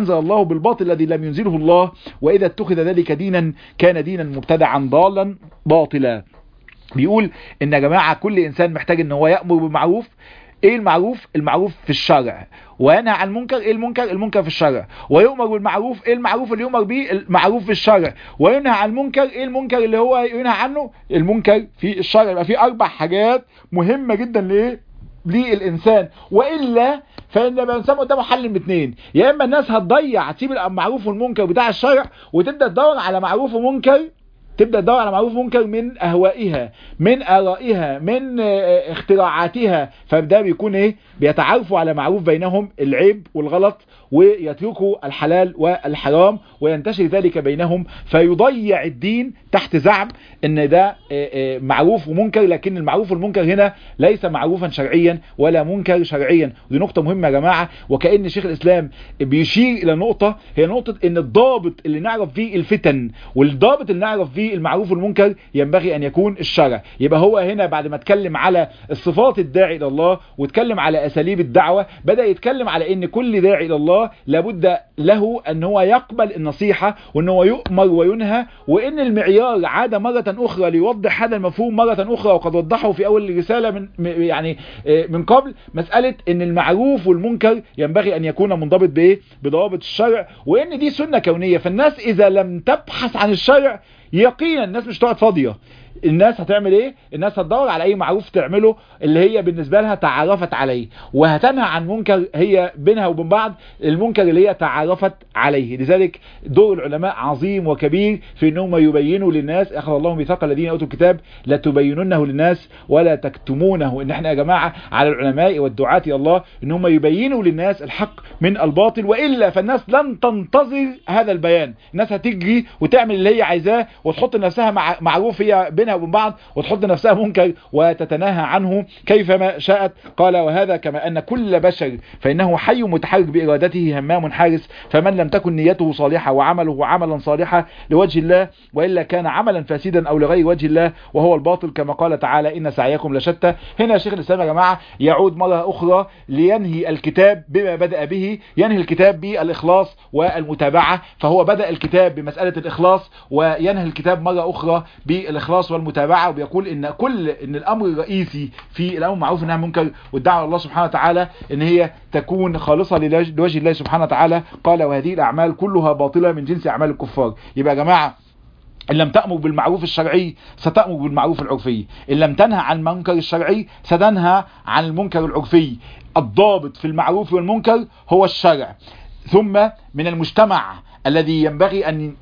الله بالباطل الذي لم ينزله الله، وإذا اتخذ ذلك دينا كان دينا مبتدعا ضالا باطلا. بيقول ان يا جماعة كل انسان محتاج ان هو يأمر بالمعروف. ايه المعروف؟ المعروف في الشرع. وينهى عن المنكر. ايه المنكر؟ المنكر في الشرع. ويؤمر بالمعروف. ايه المعروف اللي يؤمر به؟ المعروف في الشرع. وينهى عن المنكر. ايه المنكر اللي هو ينهى عنه؟ المنكر في الشرع. يبقى في اربع حاجات مهمة جدا لايه؟ للانسان، والا فان الانسان قدامه حل من اثنين: يا اما الناس هتضيع تسيب المعروف والمنكر بتاع الشرع وتبدا تدور على معروف ومنكر تبدأ تدور على معروف منكر من أهوائها، من آرائها، من اختراعاتها. فده بيكون ايه؟ بيتعارفوا على معروف بينهم العيب والغلط، ويتركوا الحلال والحرام، وينتشر ذلك بينهم، فيضيع الدين تحت زعم ان ده معروف ومنكر. لكن المعروف والمنكر هنا ليس معروفا شرعيا ولا منكر شرعيا. ودي نقطة مهمة يا جماعة، وكأن شيخ الإسلام بيشير إلى نقطة، هي نقطة ان الضابط اللي نعرف فيه الفتن والضابط اللي نعرف فيه المعروف والمنكر ينبغي ان يكون الشرع. يبقى هو هنا بعد ما اتكلم على الصفات الداعي الى الله واتكلم على اساليب الدعوة، بدأ يتكلم على ان كل داعي الى الله لابد له ان هو يقبل النصيحة، وان هو يؤمر وينهى، وان المعيار عاد مرة اخرى ليوضح هذا المفهوم مرة اخرى، وقد وضحه في اول الرسالة من يعني من قبل، مسألة ان المعروف والمنكر ينبغي ان يكون منضبط بايه؟ بضوابط الشرع، وان دي سنة كونية. فالناس اذا لم تبحث عن الشرع يقينا الناس مش تقعد فاضية. الناس هتعمل ايه؟ الناس هتدور على اي معروف تعمله اللي هي بالنسبة لها تعرفت عليه، وهتنهى عن منكر هي بينها وبين بعض المنكر اللي هي تعرفت عليه. لذلك دور العلماء عظيم وكبير في انهم يبينوا للناس. اخذ الله ميثاق الذين اوتوا الكتاب لا تبينونه للناس ولا تكتمونه. ان احنا يا جماعة على العلماء والدعاة الى الله انهم يبينوا للناس الحق من الباطل، والا فالناس لن تنتظر هذا البيان. الناس هتجري وتعمل اللي هي عايزاه وتحط نفسها مع معروف هي بينها وبين بعض، وتحط نفسها منكر وتتناهى عنه كيفما شاءت. قال: وهذا كما أن كل بشر فإنه حي متحرك بإرادته همام حارس، فمن لم تكن نيته صالحة وعمله عملا صالحا لوجه الله، وإلا كان عملا فاسدا أو لغير وجه الله وهو الباطل، كما قال تعالى: إن سعيكم لشتى. هنا شيخ الإسلام يا جماعة يعود مرة أخرى لينهي الكتاب بما بدأ به، ينهي الكتاب بالإخلاص والمتابعة. فهو بدأ الكتاب بمسألة الإخلاص، وينهي الكتاب مرة أخرى بالإخلاص والمتابعة، وبيقول ان كل ان الامر الرئيسي في الامر معروف والنهي عن المنكر والدعوه الله سبحانه وتعالى ان هي تكون خالصه لوجه الله سبحانه وتعالى. قال: وهذه الاعمال كلها باطله من جنس اعمال الكفار. يبقى يا جماعه ان لم تأمر بالمعروف الشرعي ستأمر بالمعروف العرفي، ان لم تنهى عن المنكر الشرعي ستنهى عن المنكر العرفي. الضابط في المعروف والمنكر هو الشرع. ثم من المجتمع الذي ينبغي أن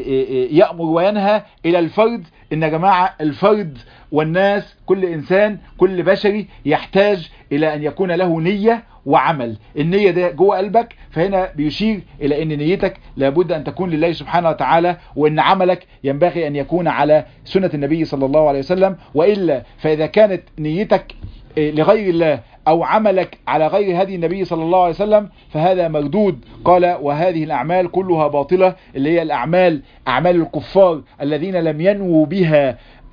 يأمر وينهى إلى الفرد. إن يا جماعة الفرد والناس كل إنسان كل بشري يحتاج إلى أن يكون له نية وعمل. النية ده جوه قلبك، فهنا بيشير إلى أن نيتك لابد أن تكون لله سبحانه وتعالى، وأن عملك ينبغي أن يكون على سنة النبي صلى الله عليه وسلم. وإلا فإذا كانت نيتك لغير الله أو عملك على غير هدي النبي صلى الله عليه وسلم فهذا مردود. قال: وهذه الأعمال كلها باطلة، اللي هي الأعمال أعمال الكفار الذين لم ينووا بها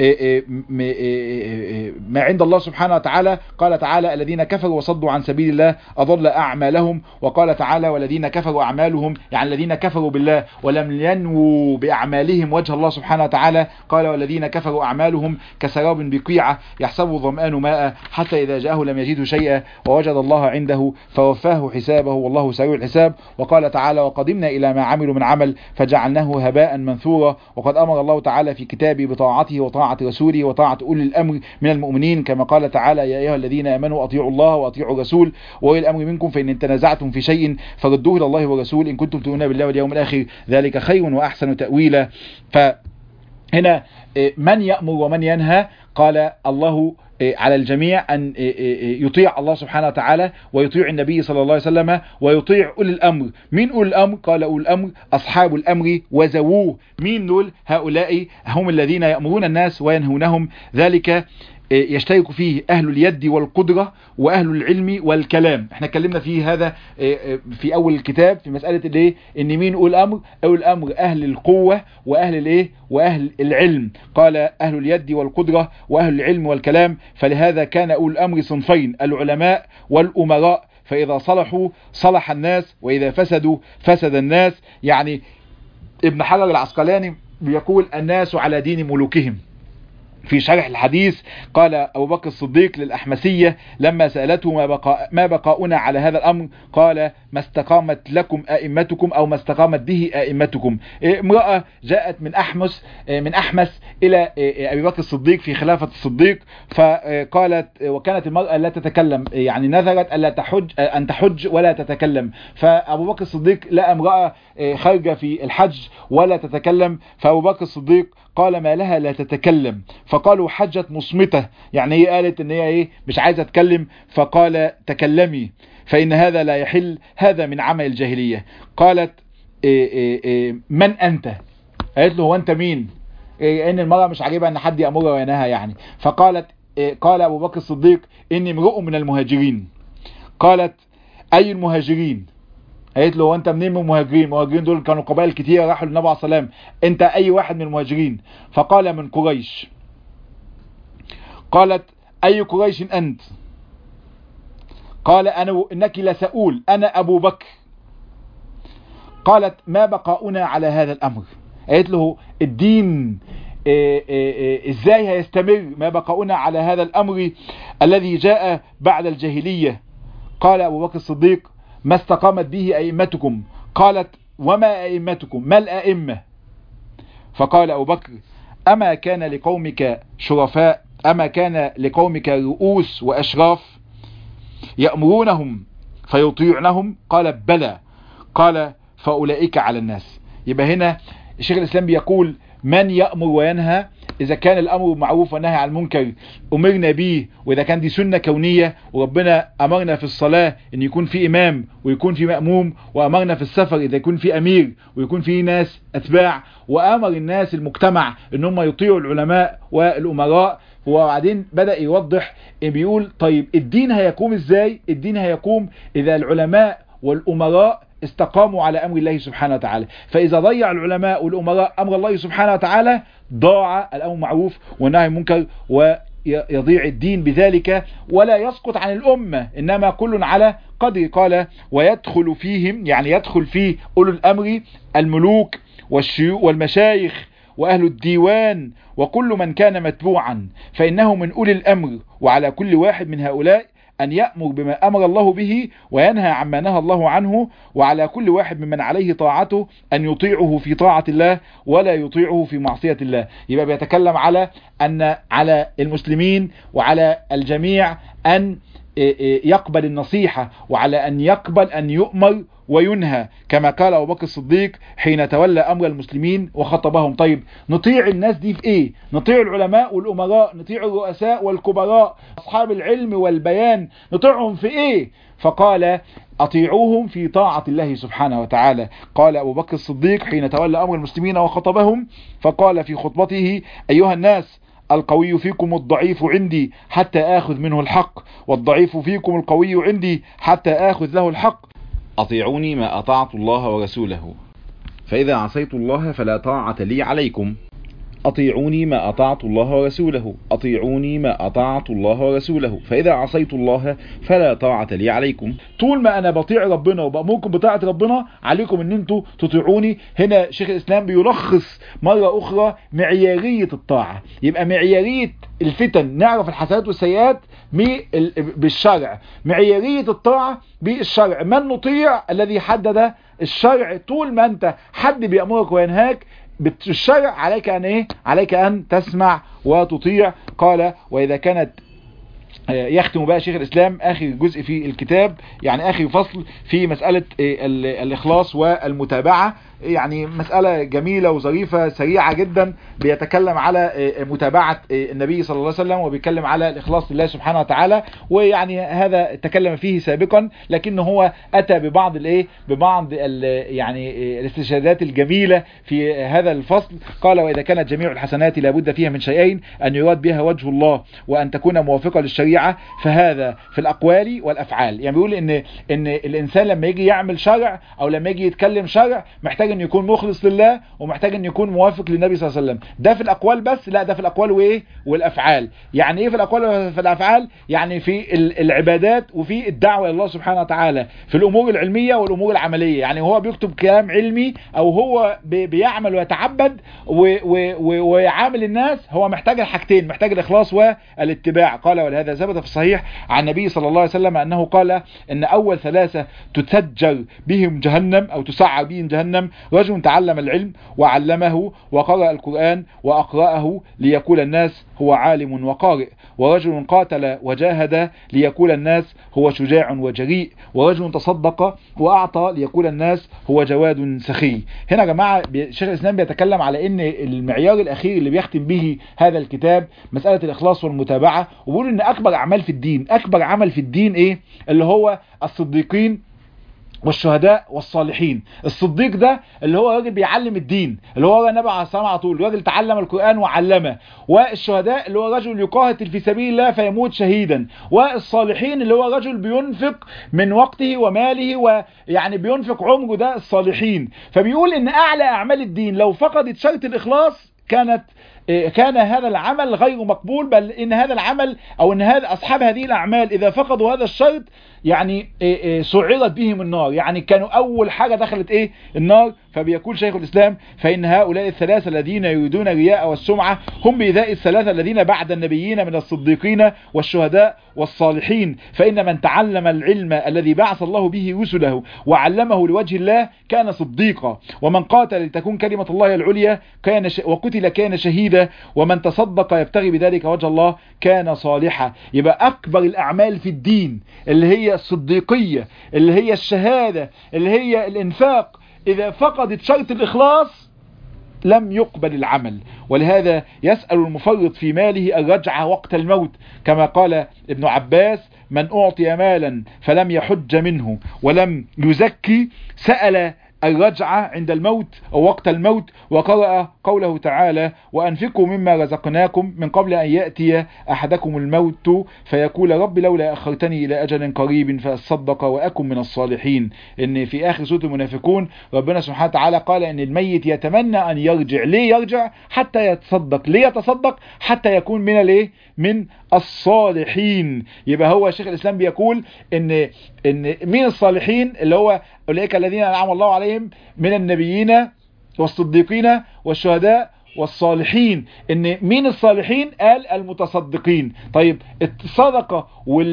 ما عند الله سبحانه وتعالى. قال تعالى: الذين كفروا وصدوا عن سبيل الله أضل أعمالهم. وقال تعالى: والذين كفروا أعمالهم، يعني الذين كفروا بالله ولم ينووا بأعمالهم وجه الله سبحانه وتعالى. قال: والذين كفروا أعمالهم كسراب بقيعة يحسبه الظمآن ماء حتى إذا جاءه لم يجده شيئا ووجد الله عنده فوفاه حسابه والله سريع الحساب. وقال تعالى: وقدمنا إلى ما عملوا من عمل فجعلناه هباء منثورا. وقد أمر الله تعالى في كتابه بطاعته وطاعته رسوله وطاعة أولي الأمر من المؤمنين، كما قال تعالى: يا أيها الذين آمنوا أطيعوا الله وأطيعوا الرسول وأولي الأمر منكم فإن تنازعتم في شيء فردوه إلى الله والرسول إن كنتم تؤمنون بالله واليوم الآخر ذلك خير وأحسن تأويلا. فهنا من يأمر ومن ينهى؟ قال الله على الجميع أن يطيع الله سبحانه وتعالى ويطيع النبي صلى الله عليه وسلم ويطيع أولي الأمر. مين أولي الأمر؟ قال: أولي الأمر أصحاب الأمر وذووه. مين دول؟ هؤلاء هم الذين يأمرون الناس وينهونهم. ذلك يشترك فيه أهل اليد والقدرة وأهل العلم والكلام. احنا اتكلمنا فيه هذا في أول الكتاب في مسألة الايه ان مين أولي الأمر؟ أولي الأمر أهل القوة وأهل الايه وأهل العلم. قال: أهل اليد والقدرة وأهل العلم والكلام. فلهذا كان أولي الأمر صنفين: العلماء والأمراء. فإذا صلحوا صلح الناس وإذا فسدوا فسد الناس. يعني ابن حجر العسقلاني بيقول الناس على دين ملوكهم. في شرح الحديث قال أبو بكر الصديق للأحمسية لما سألته ما, بقى ما بقاؤنا على هذا الأمر، قال ما استقامت لكم أئمتكم أو ما استقامت به أئمتكم. امرأة جاءت من أحمس من أحمس إلى أبي بكر الصديق في خلافة الصديق، فقالت وكانت المرأة لا تتكلم، يعني نذرت ألا تحج أن تحج ولا تتكلم، فأبو بكر الصديق لقى امرأة خارجة في الحج ولا تتكلم، فأبو بكر الصديق قال ما لها لا تتكلم، فقالوا حجت مصمتة، يعني هي قالت ان هي ايه مش عايزة تكلم، فقال تكلمي فإن هذا لا يحل، هذا من عمل الجاهلية. قالت إيه إيه إيه من أنت؟ قالت له هو أنت مين؟ إيه ان المرأة مش عاجبها ان حد يأمرها وينهى يعني. فقالت إيه قال أبو بكر الصديق إني امرؤ من المهاجرين. قالت أي المهاجرين؟ قالت له هو انت منين من المهاجرين؟ المهاجرين دول كانوا قبائل كتير راحوا للنبي عليه السلام، انت اي واحد من المهاجرين؟ فقال من قريش. قالت اي قريش انت؟ قال انا انك لسؤول انا ابو بكر. قالت ما بقاؤنا على هذا الامر؟ قالت له الدين إيه إيه إيه ازاي هيستمر؟ ما بقاؤنا على هذا الامر الذي جاء بعد الجاهلية؟ قال ابو بكر الصديق ما استقامت به أئمتكم. قالت وما أئمتكم؟ ما الأئمة؟ فقال أبو بكر أما كان لقومك شرفاء؟ أما كان لقومك رؤوس وأشراف يأمرونهم فيطيعنهم؟ قال بلى. قال فأولئك على الناس. يبقى هنا الشيخ الإسلام بيقول من يأمر وينهى، إذا كان الأمر معروف والنهي عن المنكر أمرنا به، وإذا كان دي سنة كونية وربنا أمرنا في الصلاة أن يكون في إمام ويكون في مأموم، وأمرنا في السفر إذا يكون في أمير ويكون في ناس أتباع، وأمر الناس المجتمع أنهم يطيعوا العلماء والأمراء. وبعدين بدأ يوضح بيقول طيب الدين هيقوم إزاي؟ الدين هيقوم إذا العلماء والأمراء استقاموا على أمر الله سبحانه وتعالى. فإذا ضيع العلماء والأمراء أمر الله سبحانه وتعالى ضاع الأمر معروف والنهي منكر، ويضيع الدين بذلك ولا يسقط عن الأمة، إنما كل على قدر. قال ويدخل فيهم، يعني يدخل فيه أولو الأمر الملوك والشيوخ والمشايخ وأهل الديوان وكل من كان متبوعا، فإنه من أولي الأمر، وعلى كل واحد من هؤلاء أن يأمر بما أمر الله به وينهى عما نهى الله عنه، وعلى كل واحد ممن عليه طاعته أن يطيعه في طاعة الله ولا يطيعه في معصية الله. يبقى بيتكلم على أن على المسلمين وعلى الجميع أن يقبل النصيحة، وعلى أن يقبل أن يؤمر وينهى، كما قال أبو بكر الصديق حين تولى أمر المسلمين وخطبهم. طيب نطيع الناس دي في إيه؟ نطيع العلماء والأمراء، نطيع الرؤساء والكبراء أصحاب العلم والبيان، نطيعهم في إيه؟ فقال أطيعوهم في طاعة الله سبحانه وتعالى. قال أبو بكر الصديق حين تولى أمر المسلمين وخطبهم فقال في خطبته أيها الناس القوي فيكم الضعيف عندي حتى آخذ منه الحق، والضعيف فيكم القوي عندي حتى آخذ له الحق. أطيعوني ما أطعت الله ورسوله، فإذا عصيت الله فلا طاعة لي عليكم. أطيعوني ما أطعت الله ورسوله، أطيعوني ما أطعت الله ورسوله، فإذا عصيت الله فلا طاعة لي عليكم. طول ما أنا بطيع ربنا وبأمركم بطاعة ربنا عليكم أن أنتوا تطيعوني. هنا شيخ الإسلام بيلخص مرة أخرى معيارية الطاعة. يبقى معيارية الفتن نعرف الحسنات والسيئات بالشرع، معيارية الطاعة بالشرع. من نطيع؟ الذي حدد الشرع. طول ما أنت حد بيأمرك وينهاك بالشرع عليك أن إيه؟ عليك أن تسمع وتطيع. قال وإذا كانت يختم بقى شيخ الإسلام آخر جزء في الكتاب، يعني آخر فصل في مسألة الإخلاص والمتابعة، يعني مسألة جميلة وظريفة سريعة جدا، بيتكلم على متابعة النبي صلى الله عليه وسلم وبيتكلم على الإخلاص لله سبحانه وتعالى. ويعني هذا تكلم فيه سابقا، لكنه هو أتى ببعض الايه ببعض يعني الاستشهادات الجميلة في هذا الفصل. قال وإذا كانت جميع الحسنات لابد فيها من شيئين، أن يراد بها وجه الله وأن تكون موافقة للشريعة، فهذا في الأقوال والأفعال. يعني بيقول إن إن الإنسان لما يجي يعمل شرع أو لما يجي يتكلم شرع محتاج محتاج ان يكون مخلص لله، ومحتاج ان يكون موافق للنبي صلى الله عليه وسلم. ده في الاقوال بس؟ لا، ده في الاقوال وايه والافعال. يعني ايه في الاقوال وفي الافعال؟ يعني في العبادات وفي الدعوه الى الله سبحانه وتعالى، في الامور العلميه والامور العمليه. يعني هو بيكتب كلام علمي او هو بيعمل ويتعبد ويعامل الناس، هو محتاج الحاجتين، محتاج الاخلاص والاتباع. قال ولهذا ثبت في الصحيح عن النبي صلى الله عليه وسلم انه قال ان اول ثلاثه تسجر بهم جهنم او تسعر بهم جهنم: رجل تعلم العلم وعلمه وقرأ القرآن وأقرأه ليقول الناس هو عالم وقارئ، ورجل قاتل وجاهد ليقول الناس هو شجاع وجريء، ورجل تصدق وأعطى ليقول الناس هو جواد سخي. هنا يا جماعة شيخ الإسلام بيتكلم على ان المعيار الأخير اللي بيختم به هذا الكتاب مسألة الإخلاص والمتابعة، وبيقول ان أكبر أعمال في الدين، أكبر عمل في الدين ايه؟ اللي هو الصديقين والشهداء والصالحين. الصديق ده اللي هو راجل بيعلم الدين، اللي هو النبي عليه الصلاه والسلام على طول، راجل تعلم القرآن وعلمه. والشهداء اللي هو رجل يقاتل في سبيل الله فيموت شهيدا. والصالحين اللي هو رجل بينفق من وقته وماله، ويعني بينفق عمره، ده الصالحين. فبيقول ان اعلى اعمال الدين لو فقدت شرط الاخلاص كانت كان هذا العمل غير مقبول، بل ان هذا العمل او ان هذا اصحاب هذه الاعمال اذا فقدوا هذا الشرط يعني سعرت بهم النار، يعني كانوا اول حاجة دخلت ايه؟ النار. فبيقول شيخ الاسلام: فان هؤلاء الثلاثة الذين يريدون الرياء والسمعة هم بإيذاء الثلاثة الذين بعد النبيين من الصديقين والشهداء والصالحين. فإن من تعلم العلم الذي بعث الله به رسله وعلمه لوجه الله كان صديقا، ومن قاتل لتكون كلمة الله العليا كان ش... وقتل كان شهيدا، ومن تصدق يبتغي بذلك وجه الله كان صالحا. يبقى أكبر الأعمال في الدين اللي هي الصديقية، اللي هي الشهادة، اللي هي الإنفاق، إذا فقدت شرط الإخلاص لم يقبل العمل. ولهذا يسأل المفرط في ماله الرجعة وقت الموت، كما قال ابن عباس: من أعطي مالا فلم يحج منه ولم يزكي سأل الرجعة عند الموت أو وقت الموت. وقرأ قوله تعالى: وأنفقوا مما رزقناكم من قبل أن يأتي أحدكم الموت فيقول رب لولا أخرتني إلى أجل قريب فأصدق وأكن من الصالحين. إن في آخر سورة المنافقون ربنا سبحانه وتعالى قال إن الميت يتمنى أن يرجع. ليه يرجع؟ حتى يتصدق. ليه يتصدق؟ حتى يكون من الايه؟ من الصالحين. يبقى هو شيخ الإسلام بيقول إن إن من الصالحين اللي هو أولئك الذين أنعم الله عليهم من النبيين والصديقين والشهداء والصالحين. ان مين الصالحين؟ قال المتصدقين. طيب الصدقة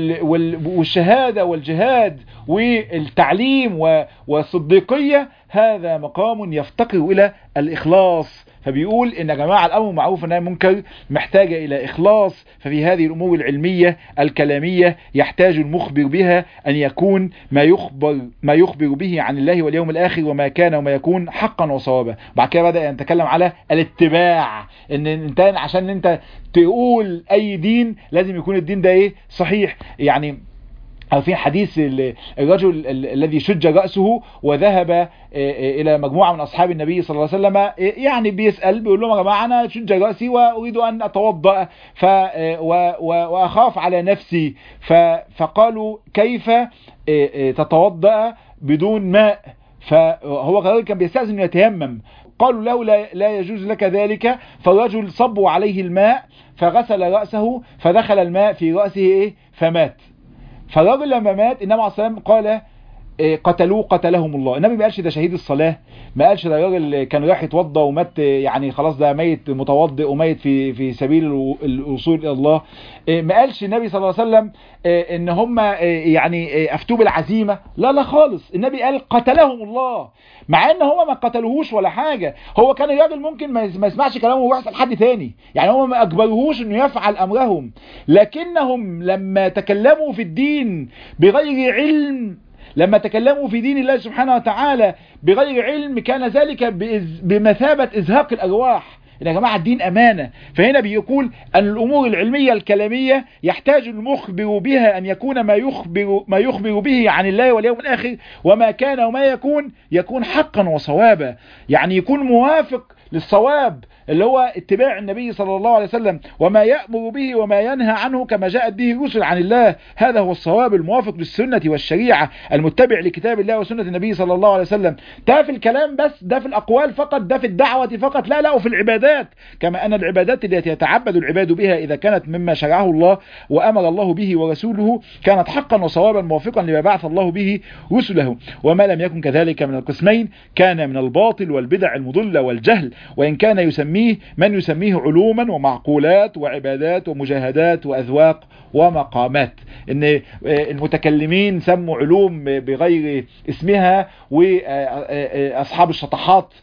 والشهادة والجهاد والتعليم والصديقية هذا مقام يفتقر الى الاخلاص. فبيقول ان يا جماعة الامر معروف والنهي عن المنكر محتاجة الى اخلاص. ففي هذه الامور العلمية الكلامية يحتاج المخبر بها ان يكون ما يخبر ما يخبر به عن الله واليوم الاخر وما كان وما يكون حقا وصوابا. بعد كده بدأ يتكلم على الاتباع، ان انت عشان انت تقول اي دين لازم يكون الدين ده ايه؟ صحيح. يعني في حديث الرجل الذي شج رأسه وذهب إلى مجموعة من أصحاب النبي صلى الله عليه وسلم، يعني بيسأل بيقول لهم: يا جماعة أنا شج رأسي وأريد أن أتوضأ وأخاف على نفسي. فقالوا: كيف تتوضأ بدون ماء؟ فهو الرجل كان بيستأذن أن يتيمم. قالوا له: لا, لا يجوز لك ذلك. فالرجل صبوا عليه الماء فغسل رأسه فدخل الماء في رأسه إيه؟ فمات. فالراجل لما مات النبي عليه الصلاة والسلام قال: قتلوه قتلهم الله. النبي ما قالش ده شهيد الصلاة، ما قالش ده راجل كان رايح يتوضى ومات، يعني خلاص ده ميت متوضئ وميت في في سبيل الوصول الى الله. ما قالش النبي صلى الله عليه وسلم ان هم يعني افتوا بالعزيمة، لا لا خالص. النبي قال قتلهم الله، مع ان هم ما قتلوهوش ولا حاجة. هو كان الراجل ممكن ما يسمعش كلامه ويحصل حد تاني، يعني هم ما اجبروهوش انه يفعل امرهم، لكنهم لما تكلموا في الدين بغير علم، لما تكلموا في دين الله سبحانه وتعالى بغير علم، كان ذلك بمثابة إزهاق الأرواح. يا جماعة الدين أمانة. فهنا بيقول أن الأمور العلمية الكلامية يحتاج المخبر بها أن يكون ما يخبر, ما يخبر به عن الله واليوم الآخر وما كان وما يكون يكون حقا وصوابا، يعني يكون موافق للصواب اللي هو اتباع النبي صلى الله عليه وسلم، وما يأمر به وما ينهى عنه كما جاءت به الرسل عن الله. هذا هو الصواب الموافق للسنة والشريعة المتبع لكتاب الله وسنة النبي صلى الله عليه وسلم. ده في الكلام بس، ده في الأقوال فقط، ده في الدعوة فقط، لا لا، وفي العبادات كما أن العبادات التي يتعبد العباد بها إذا كانت مما شرعه الله وأمر الله به ورسوله كانت حقا وصوابا موافقا لما بعث الله به رسله، وما لم يكن كذلك من القسمين كان من الباطل والبدع المضلة والجهل، وإن كان يسميه من يسميه علوما ومعقولات وعبادات ومجاهدات وأذواق ومقامات. إن المتكلمين سموا علوم بغير اسمها، وأصحاب الشطحات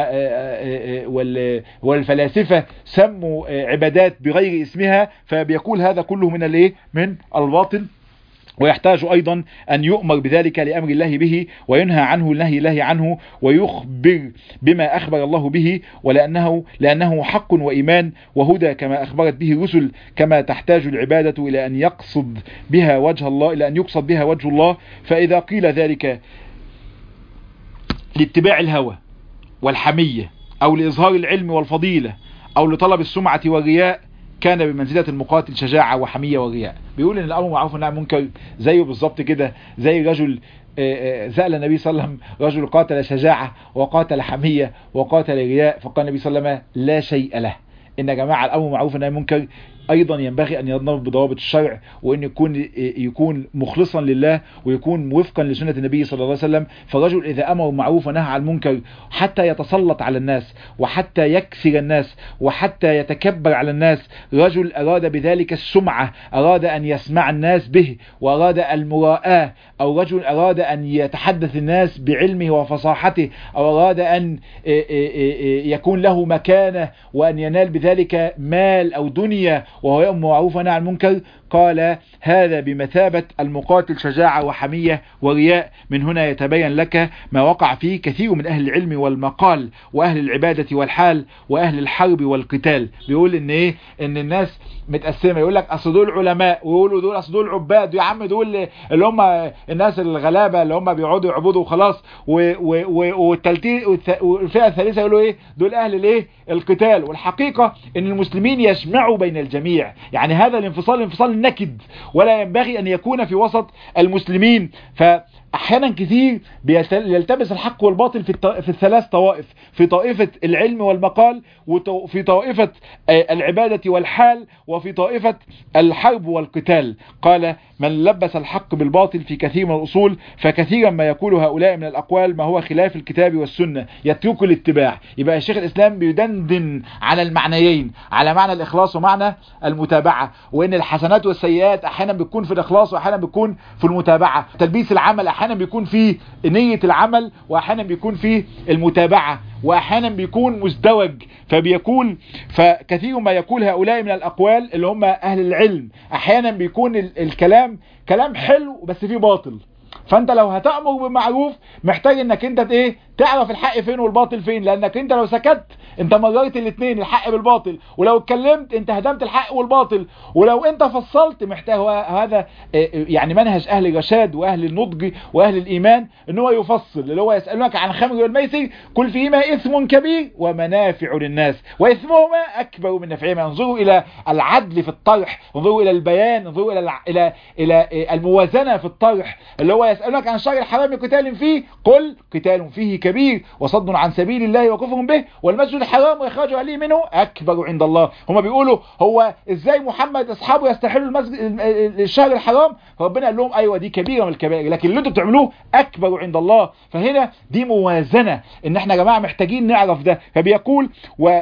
والفلاسفة سموا عبادات بغير اسمها، فبيقول هذا كله من الايه من الباطل، ويحتاج أيضا أن يؤمر بذلك لأمر الله به، وينهى عنه لنهي الله عنه، ويخبر بما أخبر الله به، ولأنه لأنه حق وإيمان وهدى كما أخبرت به الرسل، كما تحتاج العبادة إلى أن يقصد بها وجه الله إلى أن يقصد بها وجه الله. فإذا قيل ذلك لاتباع الهوى والحمية أو لإظهار العلم والفضيلة أو لطلب السمعة والرياء كان بمنزلة المقاتل شجاعة وحمية ورياء. بيقول ان الامر معروف والنهي عن المنكر زيه بالظبط كده زي رجل سأل النبي صلى الله عليه وسلم رجل قاتل شجاعة وقاتل حمية وقاتل رياء، فقال النبي صلى الله عليه وسلم لا شيء له. ان يا جماعة الامر معروف والنهي عن المنكر ايضا ينبغي ان ينضبط بضوابط الشرع، وان يكون يكون مخلصا لله، ويكون وفقا لسنة النبي صلى الله عليه وسلم. فالرجل اذا امر معروف ونهى عن المنكر حتى يتسلط على الناس وحتى يكسر الناس وحتى يتكبر على الناس، رجل اراد بذلك السمعة، اراد ان يسمع الناس به واراد المراءة، او رجل اراد ان يتحدث الناس بعلمه وفصاحته، او اراد ان يكون له مكانة وان ينال بذلك مال او دنيا وهو يأمر بالمعروف ونهى عن المنكر، قال هذا بمثابة المقاتل شجاعة وحمية ورياء. من هنا يتبين لك ما وقع فيه كثير من أهل العلم والمقال وأهل العبادة والحال وأهل الحرب والقتال. بيقول إن إيه إن الناس متقسمة، يقول لك أصل دول علماء، ويقولوا دول أصل دول عباد، يا عم دول اللي هم الناس الغلابة اللي هم بيقعدوا يعبدوا وخلاص، والتالتين والفئة الثالثة يقولوا إيه دول أهل الإيه القتال. والحقيقة إن المسلمين يجمعوا بين الجميع، يعني هذا الانفصال انفصال نكد ولا ينبغي أن يكون في وسط المسلمين. فأحيانا كثير يلتبس الحق والباطل في, في الثلاث طوائف، في طائفة العلم والمقال، وفي طائفة العبادة والحال، وفي طائفة الحرب والقتال. قال من لبس الحق بالباطل في كثير من الأصول فكثيرا ما يقول هؤلاء من الأقوال ما هو خلاف الكتاب والسنة يترك الاتباع. يبقى الشيخ الإسلام بيدندن على المعنيين، على معنى الإخلاص ومعنى المتابعة، وإن الحسنات والسيئات أحيانا بتكون في الإخلاص وأحيانا بتكون في المتابعة. تلبيس العمل أحيانا بيكون في نية العمل وأحيانا بيكون في المتابعة وأحيانا بيكون مزدوج. فبيقول فكثير ما يقول هؤلاء من الأقوال اللي هم أهل العلم أحيانا بيكون الكلام كلام حلو بس فيه باطل. فانت لو هتأمر بالمعروف محتاج انك انت ايه تعرف الحق فين والباطل فين، لانك انت لو سكت انت مررت الاثنين الحق بالباطل، ولو اتكلمت انت هدمت الحق والباطل، ولو انت فصلت محتاج. هذا يعني منهج اهل الرشاد واهل النضج واهل الايمان ان هو يفصل، اللي هو يسألونك عن الخمر والميسر قل فيهما اثم كبير ومنافع للناس واثمهما اكبر من نفعهما. انظروا الى العدل في الطرح، انظروا الى البيان، انظروا الى الى الى الموازنة في الطرح. اللي هو يسألونك عن شر الحرام قتال فيه قل قتال فيه كبير وصد عن سبيل الله وكفر به والمسجد الحرام واخراج اهله منه اكبر عند الله. هما بيقولوا هو ازاي محمد اصحابه يستحلوا المسجد الشهر الحرام؟ ربنا قال لهم ايوه دي كبيره من الكبائر، لكن اللي انتوا بتعملوه اكبر عند الله. فهنا دي موازنه ان احنا يا جماعه محتاجين نعرف ده. فبيقول و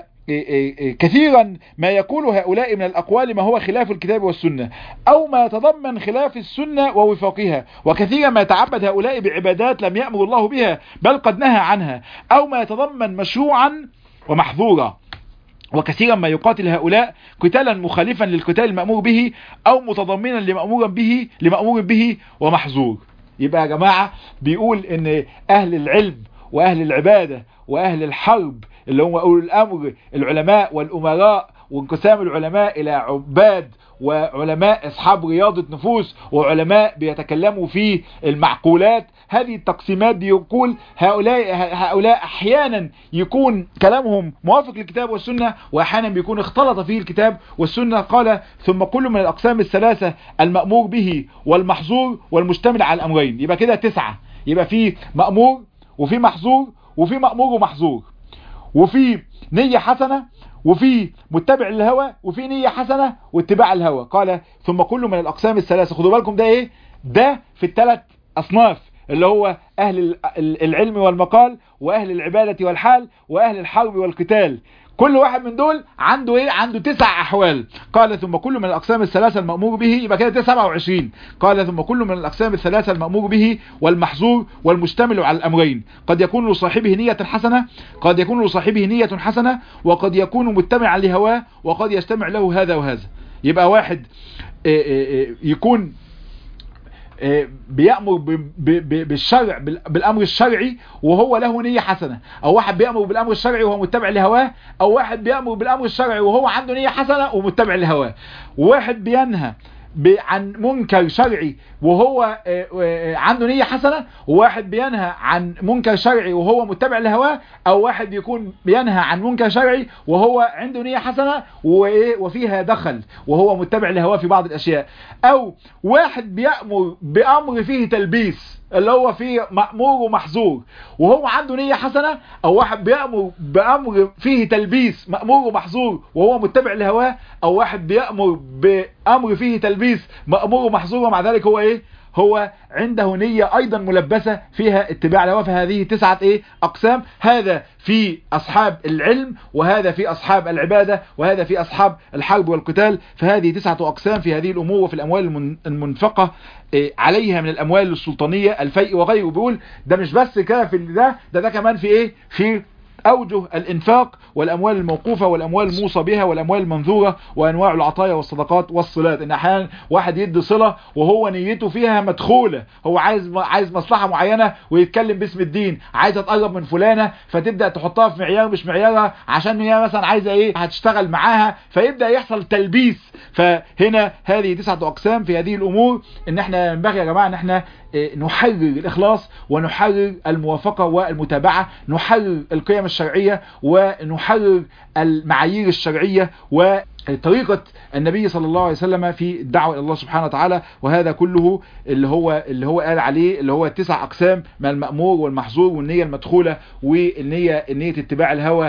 كثيرا ما يقول هؤلاء من الأقوال ما هو خلاف الكتاب والسنة أو ما يتضمن خلاف السنة ووفاقها، وكثيرا ما يتعبد هؤلاء بعبادات لم يأمر الله بها بل قد نهى عنها، أو ما يتضمن مشروعا ومحظورا. وكثيرا ما يقاتل هؤلاء قتالا مخالفا للقتال المأمور به أو متضمنا لمأمور به لمأمور به ومحظور. يبقى يا جماعة بيقول ان أهل العلم وأهل العبادة وأهل الحرب اللي هم أولو الأمر العلماء والأمراء، وانقسام العلماء إلى عباد وعلماء اصحاب رياضة نفوس وعلماء بيتكلموا في المعقولات. هذه التقسيمات دي يقول هؤلاء هؤلاء احيانا يكون كلامهم موافق للكتاب والسنة، واحيانا بيكون اختلط فيه الكتاب والسنة. قال ثم كل من الاقسام الثلاثة المأمور به والمحظور والمشتمل على الامرين. يبقى كده تسعة، يبقى في مأمور وفي محظور وفي مأمور ومحظور وفي نية حسنة وفي متبع الهوى وفي نية حسنة واتباع الهوى. قال ثم كل من الأقسام الثلاثة. خدوا بالكم ده ايه؟ ده في الثلاث أصناف اللي هو أهل العلم والمقال وأهل العبادة والحال وأهل الحرب والقتال. كل واحد من دول عنده ايه؟ عنده تسع احوال. قال ثم كل من الاقسام الثلاثه المأمور به، يبقى كده سبعة وعشرين. قال ثم كل من الاقسام الثلاثه المأمور به والمحظور والمشتمل على الامرين. قد يكون لصاحبه نية حسنة، قد يكون لصاحبه نية حسنة وقد يكون متبعا لهواه وقد يستمع له هذا وهذا. يبقى واحد يكون بيأمر بالشرع بالأمر الشرعي وهو له نية حسنة، او واحد بيأمر بالأمر الشرعي وهو متبع لهواه، او واحد بيأمر بالأمر الشرعي وهو عنده نية حسنة ومتبع لهواه. وواحد بينهى عن منكر شرعي وهو عنده نية حسنة، وواحد بينهى عن منكر شرعي وهو متبع لهواه، او واحد يكون بينهى عن منكر شرعي وهو عنده نية حسنة وفيها دخل وهو متبع لهواه في بعض الاشياء، او واحد بيأمر بأمر فيه تلبيس اللي هو فيه مأمور ومحظور وهو عنده نية حسنة، او واحد بيأمر بأمر فيه تلبيس مأمور ومحظور وهو متبع لهواه، او واحد بيأمر بأمر فيه تلبيس مأمور ومحظور ومع ذلك هو ايه؟ هو عنده نية ايضا ملبسة فيها اتباع الهوى. فهذه تسعة ايه؟ اقسام. هذا في اصحاب العلم وهذا في اصحاب العبادة وهذا في اصحاب الحرب والقتال. فهذه تسعة اقسام في هذه الامور وفي الاموال المنفقة عليها من الاموال السلطانية الفيء وغيره. بيقول ده مش بس كده في ده ده ده كمان في ايه؟ في أوجه الإنفاق والأموال الموقوفة والأموال الموصى بها والأموال المنذورة وأنواع العطايا والصدقات والصلات. إن أحيانا واحد يدي صلة وهو نيته فيها مدخولة، هو عايز عايز مصلحة معينة ويتكلم باسم الدين، عايزة تقرب من فلانة فتبدأ تحطها في معيار مش معيارها عشان هي مثلا عايزة إيه؟ هتشتغل معاها، فيبدأ يحصل تلبيس. فهنا هذه تسعة أقسام في هذه الأمور. إن إحنا ينبغي يا جماعة إن إحنا نحرر الإخلاص ونحرر الموافقة والمتابعة، نحرر القيم الشرعية ونحرر المعايير الشرعية وطريقة النبي صلى الله عليه وسلم في الدعوة إلى الله سبحانه وتعالى. وهذا كله اللي هو اللي هو قال عليه اللي هو التسع أقسام من المأمور والمحظور والنية المدخولة والنية نية اتباع الهوى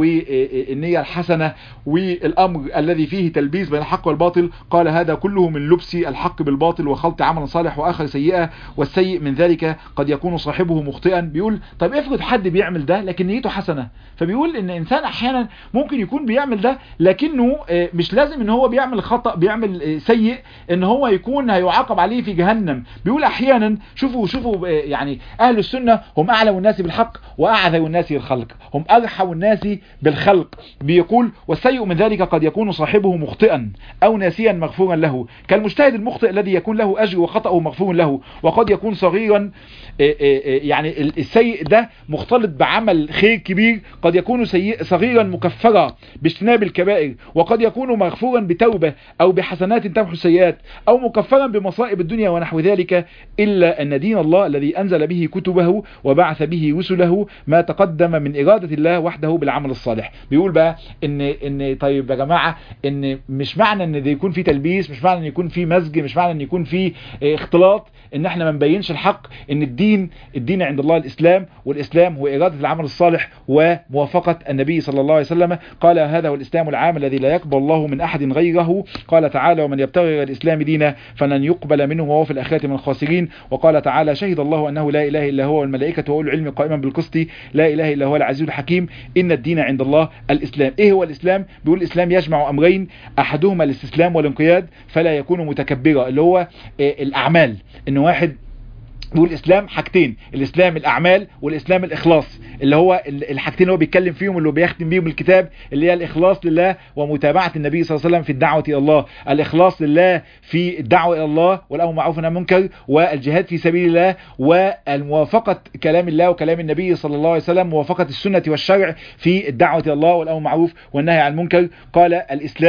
والنية الحسنة والأمر الذي فيه تلبيس بين الحق والباطل. قال هذا كله من لبس الحق بالباطل وخلط عمل صالح وآخر سيئة، والسيء من ذلك قد يكون صاحبه مخطئا. بيقول طيب افرض حد بيعمل ده لكن نيته حسنة. فبيقول ان انسان احيانا ممكن يكون بيعمل ده لكنه مش لازم ان هو بيعمل خطأ بيعمل سيء ان هو يكون هيعاقب عليه في جهنم. بيقول احيانا شوفوا شوفوا يعني اهل السنة هم اعلم الناس بالحق واعذر الناس بالخلق، هم ارحم الناس بالخلق. بيقول والسيء من ذلك قد يكون صاحبه مخطئا او ناسيا مغفورا له، كالمجتهد المخطئ الذي يكون له اجر وخطأه مغفور له. وقد يكون صغيرا يعني السيء ده مختلط بعمل خير كبير، قد يكون سيء صغيرا مكفرا باجتناب الكبائر، وقد يكون مغفورا بتوبة او بحسنات تمحو السيئات، او مكفرا بمصائب الدنيا ونحو ذلك، الا ان دين الله الذي انزل به كتبه وبعث به رسله ما تقدم من ارادة الله وحده بالعمل الصالح. بيقول بقى ان ان طيب يا جماعة ان مش معنى ان ده يكون في تلبيس، مش معنى ان يكون في مزج، مش معنى ان يكون في اختلاط ان احنا ما نبينش الحق. ان الدين الدين عند الله الاسلام، والاسلام هو ارادة العمل الصالح وموافقة النبي صلى الله عليه وسلم. قال هذا هو الاسلام العام الذي لا يقبل الله من احد غيره. قال تعالى ومن يبتغي غير الاسلام دينا فلن يقبل منه وهو في الاخرة من الخاسرين. وقال تعالى شهد الله انه لا اله الا هو والملائكة واولو العلم قائما بالقسط لا اله الا هو العزيز الحكيم ان الدين عند الله الاسلام. ايه هو الاسلام؟ بيقول الاسلام يجمع امرين، احدهما الاستسلام والانقياد فلا يكون متكبرا، اللي هو الاعمال. ان واحد بيقول الاسلام حاجتين، الاسلام الاعمال والاسلام الاخلاص، اللي هو الحاجتين اللي هو بيتكلم فيهم اللي هو بيختم بيهم الكتاب، اللي هي الاخلاص لله ومتابعة النبي صلى الله عليه وسلم في الدعوة الى الله، الاخلاص لله في الدعوة الى الله والامر بالمعروف والنهي عن المنكر والجهاد في سبيل الله، والموافقة كلام الله وكلام النبي صلى الله عليه وسلم، موافقة السنة والشرع في الدعوة الى الله والامر بالمعروف والنهي عن المنكر. قال الاسلام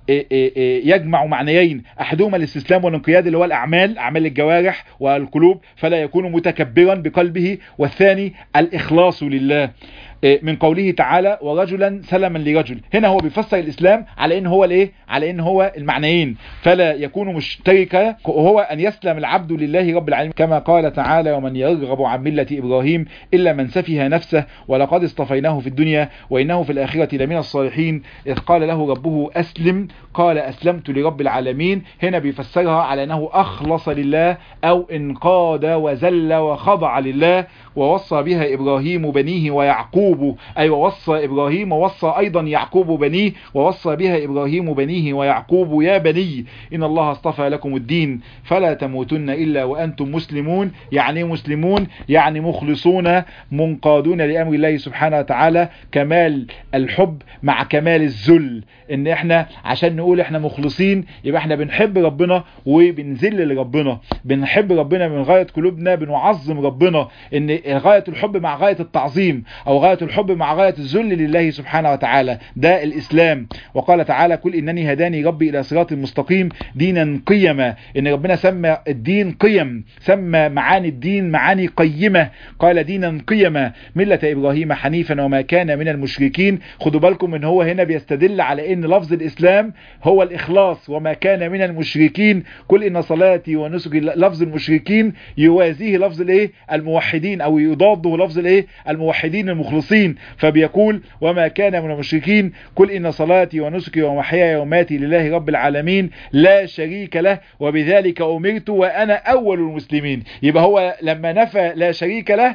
يجمع معنيين، احدهما الاستسلام والانقياد اللي هو الاعمال، اعمال الجوارح والقلوب، فلا يكون متكبرا بقلبه، والثاني الاخلاص لله من قوله تعالى ورجلا سلما لرجل. هنا هو بيفسر الاسلام على ان هو الايه، على ان هو المعنيين، فلا يكون مشتركا، وهو ان يسلم العبد لله رب العالمين، كما قال تعالى ومن يرغب عن ملة ابراهيم الا من سفه نفسه ولقد اصطفيناه في الدنيا وانه في الاخرة لمن الصالحين اذ قال له ربه اسلم قال اسلمت لرب العالمين. هنا بيفسرها على انه اخلص لله او انقاد وذل وخضع لله. ووصى بها ابراهيم بنيه ويعقوب، اي ووصى ابراهيم ووصى ايضا يعقوب بنيه، ووصى بها ابراهيم بنيه ويعقوب يا بني ان الله اصطفى لكم الدين فلا تموتن الا وانتم مسلمون. يعني مسلمون يعني مخلصون منقادون لامر الله سبحانه وتعالى، كمال الحب مع كمال الذل. ان احنا عشان نقول احنا مخلصين يبقى احنا بنحب ربنا وبنذل لربنا، بنحب ربنا من غاية قلوبنا، بنعظم ربنا، ان غاية الحب مع غاية التعظيم، او غاية الحب مع غاية الذل لله سبحانه وتعالى، ده الاسلام. وقال تعالى قل انني هداني ربي الى صراط مستقيم دينا قيما، ان ربنا سمى الدين قيم، سمى معاني الدين معاني قيمة، قال دينا قيما ملة ابراهيم حنيفا وما كان من المشركين. خدوا بالكم ان هو هنا بيستدل على ان لفظ الاسلام هو الاخلاص، وما كان من المشركين قل ان صلاتي ونسكي، لفظ المشركين يوازيه لفظ الايه الموحدين، او يضاده لفظ الايه الموحدين المخلصين، فبيقول وما كان من المشركين قل ان صلاتي ونسكي ومحياي ومماتي لله رب العالمين لا شريك له وبذلك امرت وانا اول المسلمين. يبقى هو لما نفى لا شريك له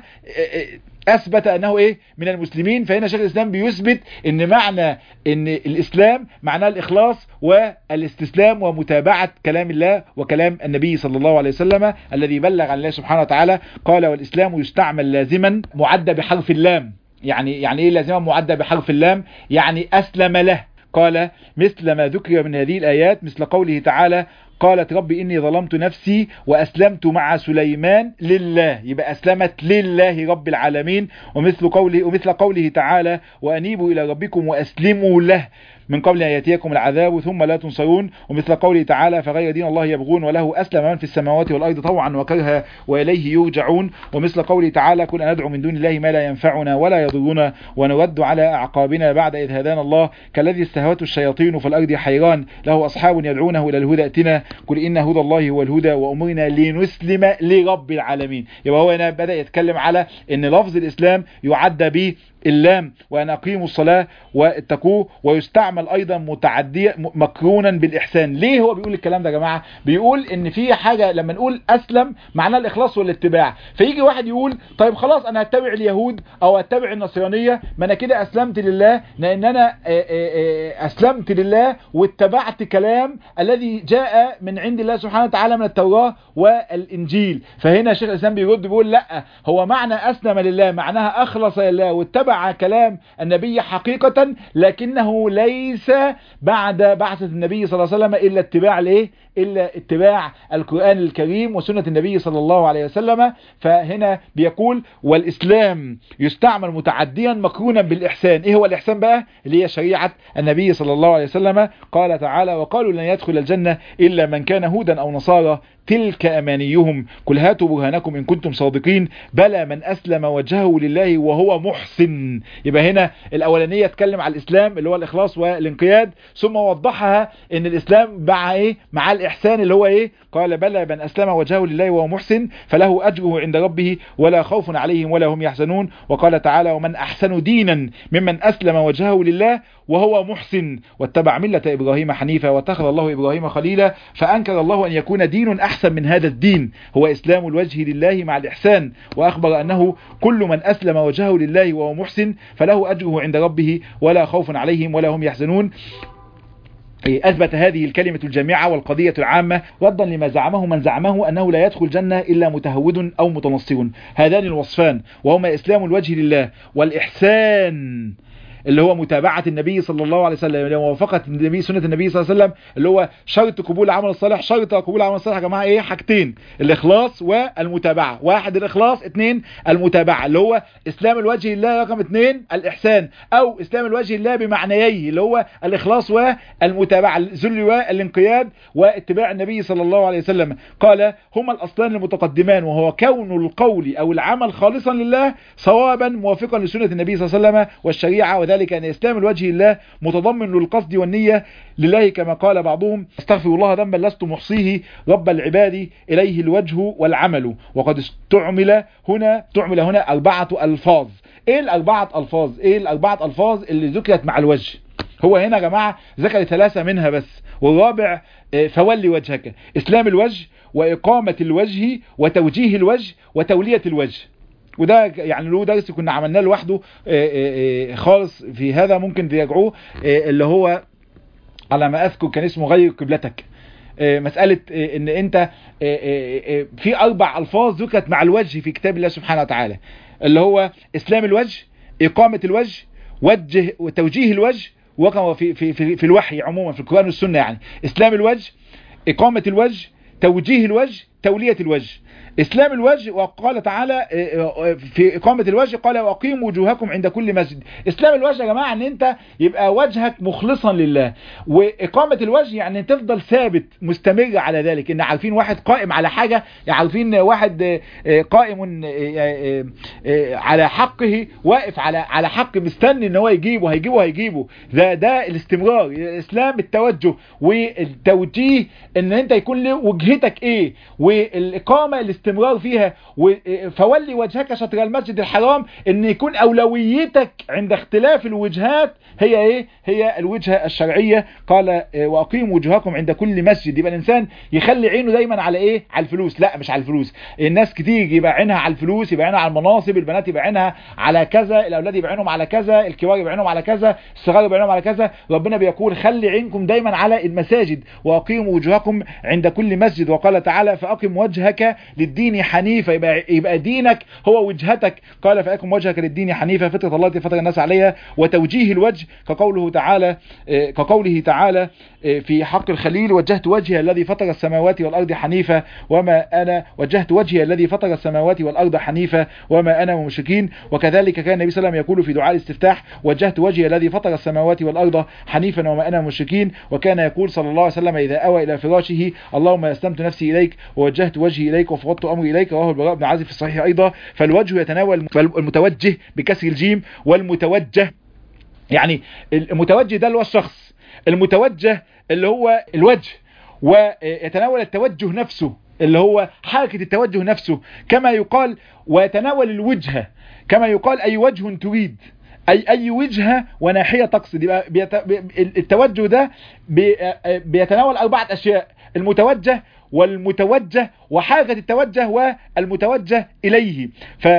اثبت انه ايه من المسلمين. فهنا شيخ الاسلام بيثبت ان معنى ان الاسلام معناه الاخلاص والاستسلام ومتابعة كلام الله وكلام النبي صلى الله عليه وسلم الذي بلغ عن الله سبحانه وتعالى. قال والاسلام يستعمل لازما معدى بحرف اللام. يعني يعني ايه لازما معدى بحرف اللام؟ يعني اسلم له. قال مثل ما ذكر من هذه الايات مثل قوله تعالى قالت ربي إني ظلمت نفسي وأسلمت مع سليمان لله، يبقى أسلمت لله رب العالمين. ومثل قوله, ومثل قوله تعالى وأنيبوا إلى ربكم وأسلموا له من قبل أن يأتيكم العذاب ثم لا تنصرون. ومثل قوله تعالى فغير دين الله يبغون وله أسلم من في السماوات والأرض طوعا وكرها وإليه يرجعون. ومثل قوله تعالى كن ندعو من دون الله ما لا ينفعنا ولا يضرنا ونرد على أعقابنا بعد إذ هدانا الله كالذي استهوته الشياطين في الأرض حيران له أصحاب يدعونه إلى الهدى ائتنا قل إن هدى الله هو الهدى وأمرنا لنسلم لرب العالمين. يبقى هو هنا بدأ يتكلم على إن لفظ الإسلام يعدى به اللام وأن أقيموا الصلاة واتقوه، ويستعمل أيضا متعديا مقرونا بالإحسان. ليه هو بيقول الكلام ده يا جماعة؟ بيقول إن في حاجة لما نقول أسلم معناه الإخلاص والاتباع، فيجي واحد يقول طيب خلاص أنا هتبع اليهود أو هتبع النصرانية، ما أنا كده أسلمت لله، لأن أنا أسلمت لله واتبعت كلام الذي جاء من عند الله سبحانه وتعالى من التوراة والإنجيل. فهنا شيخ الإسلام بيرد بيقول لا، هو معنى أسلم لله معناها أخلص لله واتبع كلام النبي حقيقة، لكنه ليس بعد بعثة النبي صلى الله عليه وسلم إلا اتباع ليه؟ إلا اتباع القرآن الكريم وسنة النبي صلى الله عليه وسلم. فهنا بيقول والإسلام يستعمل متعديا مقرونا بالإحسان. إيه هو الإحسان بقى؟ اللي هي شريعة النبي صلى الله عليه وسلم. قال تعالى وقالوا لن يدخل الجنة إلا من كان هودا أو نصارى تلك أمانيهم قل هاتوا برهانكم إن كنتم صادقين بلى من أسلم وجهه لله وهو محسن. يبقى هنا الأولانية اتكلم على الإسلام اللي هو الإخلاص والانقياد، ثم وضحها إن الإسلام مع إيه؟ مع الإحسان اللي هو إيه؟ قال بلى من أسلم وجهه لله وهو محسن فله أجره عند ربه ولا خوف عليهم ولا هم يحزنون. وقال تعالى ومن أحسن دينا ممن أسلم وجهه لله وهو محسن واتبع ملة إبراهيم حنيفا واتخذ الله إبراهيم خليلا. فأنكر الله أن يكون دين أحسن من هذا الدين هو إسلام الوجه لله مع الإحسان، وأخبر أنه كل من أسلم وجهه لله وهو محسن فله أجره عند ربه ولا خوف عليهم ولا هم يحزنون. أثبت هذه الكلمة الجامعة والقضية العامة ردا لما زعمه من زعمه أنه لا يدخل الجنة إلا متهود أو متنصر. هذان الوصفان وهما إسلام الوجه لله والإحسان اللي هو متابعة النبي صلى الله عليه وسلم، اللي هو موافقة النبي سنة النبي صلى الله عليه وسلم، اللي هو شرط قبول العمل الصالح. شرط قبول العمل الصالح يا جماعة ايه؟ حاجتين، الاخلاص والمتابعة. واحد الاخلاص، اثنين المتابعة، اللي هو اسلام الوجه لله. رقم اثنين الاحسان او اسلام الوجه لله بمعنييه، اللي هو الاخلاص والمتابعة، الذل والانقياد واتباع النبي صلى الله عليه وسلم. قال هما الاصلان المتقدمان، وهو كون القول او العمل خالصا لله صوابا موافقا لسنة النبي صلى الله عليه وسلم والشريعة، وذلك ان اسلام الوجه لله متضمن للقصد والنية لله، كما قال بعضهم استغفر الله ذنبا لست محصيه رب العباد اليه الوجه والعمل. وقد استعمل هنا تعمل هنا اربعة الفاظ. ايه الاربعة الفاظ؟ ايه الاربعة الفاظ اللي ذكرت مع الوجه؟ هو هنا يا جماعة ذكر ثلاثة منها بس، والرابع فولي وجهك. اسلام الوجه واقامة الوجه وتوجيه الوجه وتولية الوجه. وده يعني له درس كنا عملناه لوحده خالص في هذا، ممكن تراجعوه، اللي هو على ما اذكر كان اسمه غير قبلتك. مسألة ان انت في اربع الفاظ ذكرت مع الوجه في كتاب الله سبحانه وتعالى، اللي هو اسلام الوجه، اقامة الوجه، وجه وتوجيه الوجه، وكما في في في, في الوحي عموما في القرآن والسنة. يعني اسلام الوجه، اقامة الوجه، توجيه الوجه، تولية الوجه. اسلام الوجه، وقال تعالى في اقامة الوجه قال واقيموا وجوهكم عند كل مسجد. اسلام الوجه يا جماعة ان انت يبقى وجهك مخلصا لله، واقامة الوجه يعني تفضل ثابت مستمر على ذلك. ان عارفين واحد قائم على حاجة، عارفين واحد قائم على حقه، واقف على على حق مستني ان هو يجيبه، هيجيبه هيجيبه ده ده الاستمرار. الاسلام التوجه والتوجيه، ان انت يكون له وجهتك ايه، والاقامة الاستمرار فيها. فولي وجهك شطر المسجد الحرام، ان يكون اولويتك عند اختلاف الوجهات هي ايه؟ هي الوجهة الشرعية. قال واقيموا وجوهكم عند كل مسجد. يبقى الانسان يخلي عينه دايما على ايه؟ على الفلوس. لا مش على الفلوس. الناس كتير يبقى عينها على الفلوس، يبقى عينها على المناصب، البنات يبقى عينها على كذا، الاولاد يبقى عينهم على كذا، الكبار يبقى عينهم على كذا، الصغار يبقى عينهم على كذا. ربنا بيقول خلي عينكم دايما على المساجد، واقيموا وجوهكم عند كل مسجد. وقال تعالى فاقم وجهك للدين حنيفة، يبقى يبقى دينك هو وجهتك. قال فاقم وجهك للدين حنيفة فطرة الله التي فطر الناس عليها. وتوجيه الوجه كقوله تعالى كقوله تعالى في حق الخليل وجهت وجهي الذي فطر السماوات والارض حنيفة وما انا وجهت وجهي الذي فطر السماوات والارض حنيفة وما انا مشركين. وكذلك كان النبي صلى الله عليه وسلم يقول في دعاء الاستفتاح وجهت وجهي الذي فطر السماوات والارض حنيفا وما انا مشركين. وكان يقول صلى الله عليه وسلم اذا اوى الى فراشه اللهم اسلمت نفسي اليك ووجهت وجهي اليك وفوضت امري اليك. رواه البراء بن عازب في الصحيح ايضا. فالوجه يتناول المتوجه بكسر الجيم، والمتوجه يعني المتوجه ده اللي هو الشخص، المتوجه اللي هو الوجه، ويتناول التوجه نفسه اللي هو حركة التوجه نفسه، كما يقال ويتناول الوجهة كما يقال أي وجه تريد، أي أي وجهة وناحية تقصد. يبقى التوجه ده بيتناول أربعة أشياء: المتوجه والمتوجه وحركة التوجه والمتوجه إليه.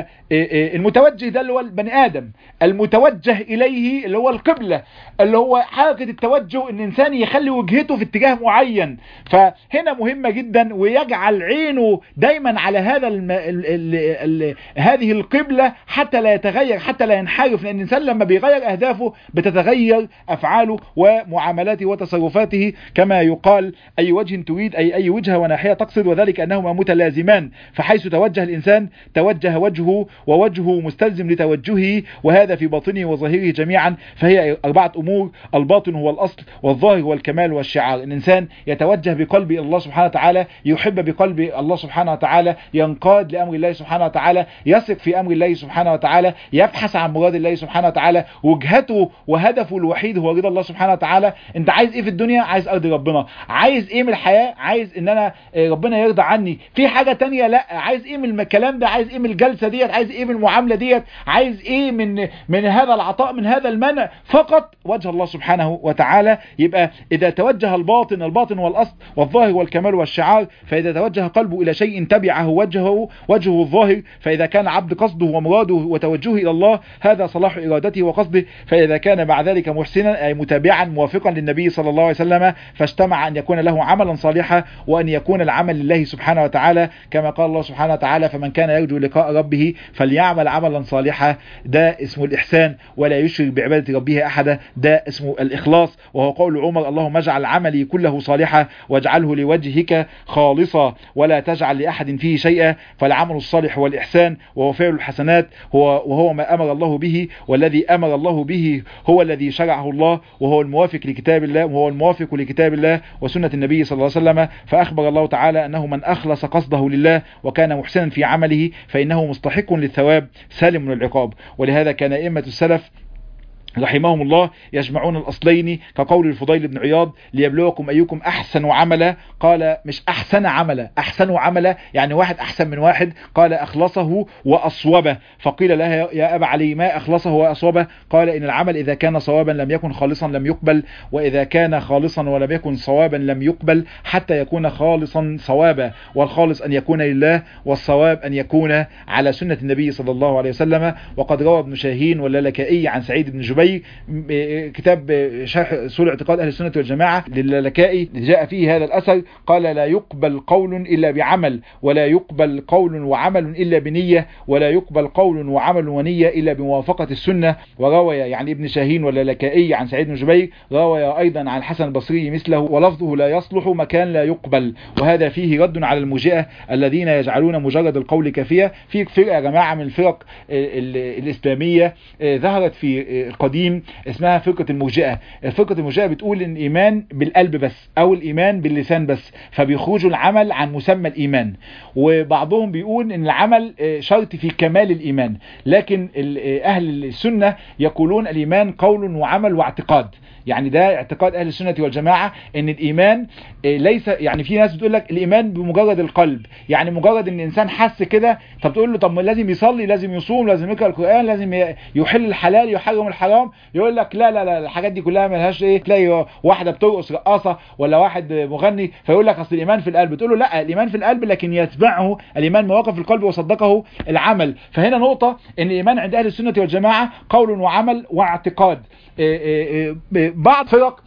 فالمتوجه ده اللي هو البني آدم، المتوجه إليه اللي هو القبلة، اللي هو حركة التوجه ان الانسان يخلي وجهته في اتجاه معين. فهنا مهمة جدا، ويجعل عينه دايما على هذا الم... ال... ال... ال... هذه القبلة حتى لا يتغير، حتى لا ينحرف، لان الانسان لما بيغير اهدافه بتتغير افعاله ومعاملاته وتصرفاته. كما يقال اي وجه تريد اي اي وجهة وناحية تقصد، وذلك انهما متلازمان، فحيث توجه الانسان توجه وجهه ووجهه مستلزم لتوجهه، وهذا في باطنه وظاهره جميعا. فهي اربعة امور: الباطن هو الاصل، والظاهر هو الكمال والشعار. الانسان يتوجه بقلبه الله سبحانه وتعالى، يحب بقلبه الله سبحانه وتعالى، ينقاد لامر الله سبحانه وتعالى، يثق في امر الله سبحانه وتعالى، يبحث عن مراد الله سبحانه وتعالى. وجهته وهدفه الوحيد هو رضا الله سبحانه وتعالى. انت عايز ايه في الدنيا؟ عايز ارض ربنا. عايز ايه من الحياة؟ عايز ان انا ربنا يرضى عني. في حاجة تانية؟ لا. عايز ايه من الكلام ده؟ عايز ايه من الجلسة ديت؟ عايز ايه من المعاملة ديت؟ عايز ايه من من هذا العطاء، من هذا المنع؟ فقط وجه الله سبحانه وتعالى. يبقى اذا توجه الباطن، الباطن هو الاصل والظاهر والكمال والشعار. فاذا توجه قلبه الى شيء تبعه وجهه وجهه الظاهر. فاذا كان عبد قصده ومراده وتوجهه الى الله هذا صلاح ارادته وقصده. فاذا كان مع ذلك محسنا اي متابعا موافقا للنبي صلى الله عليه وسلم، فاجتمع ان يكون له عملا صالحا وان يكون العمل لله سبحانه سبحانه وتعالى، كما قال الله سبحانه وتعالى فمن كان يرجو لقاء ربه فليعمل عملا صالحا، ده اسمه الإحسان، ولا يشرك بعبادة ربه أحدا، ده اسمه الإخلاص. وهو قول عمر اللهم اجعل عملي كله صالحا واجعله لوجهك خالصا ولا تجعل لأحد فيه شيئا، فالعمل الصالح هو الإحسان وهو فعل الحسنات، هو وهو ما أمر الله به، والذي أمر الله به هو الذي شرعه الله، وهو الموافق لكتاب الله وهو الموافق لكتاب الله وسنة النبي صلى الله عليه وسلم. فأخبر الله تعالى أنه من أخلص قصده لله وكان محسنا في عمله فإنه مستحق للثواب سالم من العقاب. ولهذا كان أئمة السلف رحمهم الله يجمعون الأصلين كقول الفضيل بن عياض ليبلوكم أيكم أحسن عملا، قال مش أحسن عملا، أحسن عملا يعني واحد أحسن من واحد، قال أخلصه وأصوبه. فقيل لها يا أبا علي ما أخلصه وأصوبه؟ قال إن العمل إذا كان صوابا لم يكن خالصا لم يقبل، وإذا كان خالصا ولم يكن صوابا لم يقبل حتى يكون خالصا صوابا، والخالص أن يكون لله والصواب أن يكون على سنة النبي صلى الله عليه وسلم. وقد روى ابن شاهين واللالكائي عن سعيد بن جبير كتاب شرح اصول اعتقاد اهل السنه والجماعه للالكائي جاء فيه هذا الاثر، قال لا يقبل قول الا بعمل، ولا يقبل قول وعمل الا بنيه، ولا يقبل قول وعمل ونيه الا بموافقه السنه. وروى يعني ابن شاهين واللالكائي عن سعيد بن جبير روى ايضا عن الحسن البصري مثله، ولفظه لا يصلح مكان لا يقبل. وهذا فيه رد على المرجئه الذين يجعلون مجرد القول كافيه. في فرقه يا جماعه من الفرق الاسلاميه ظهرت في القديم اسمها فرقة المرجئة. فرقة المرجئة بتقول ان الايمان بالقلب بس او الايمان باللسان بس، فبيخرجوا العمل عن مسمى الايمان. وبعضهم بيقول ان العمل شرط في كمال الايمان، لكن اهل السنة يقولون الايمان قول وعمل واعتقاد. يعني ده اعتقاد اهل السنة والجماعة ان الايمان ليس، يعني في ناس بتقول لك الايمان بمجرد القلب، يعني مجرد ان الانسان حس كده. طب تقول له طب لازم يصلي، لازم يصوم، لازم يقرأ القرآن، لازم يحل الحلال يحرم الحرام؟ يقول لك لا لا لا الحاجات دي كلها ملهاش ايه. تلاقي واحدة بترقص رقاصة ولا واحد مغني فيقول لك اصل الايمان في القلب. تقول له لا، الايمان في القلب لكن يتبعه الايمان مواقف في القلب وصدقه العمل. فهنا نقطة ان الايمان عند اهل السنة والجماعة قول وعمل واعتقاد. بعض فرق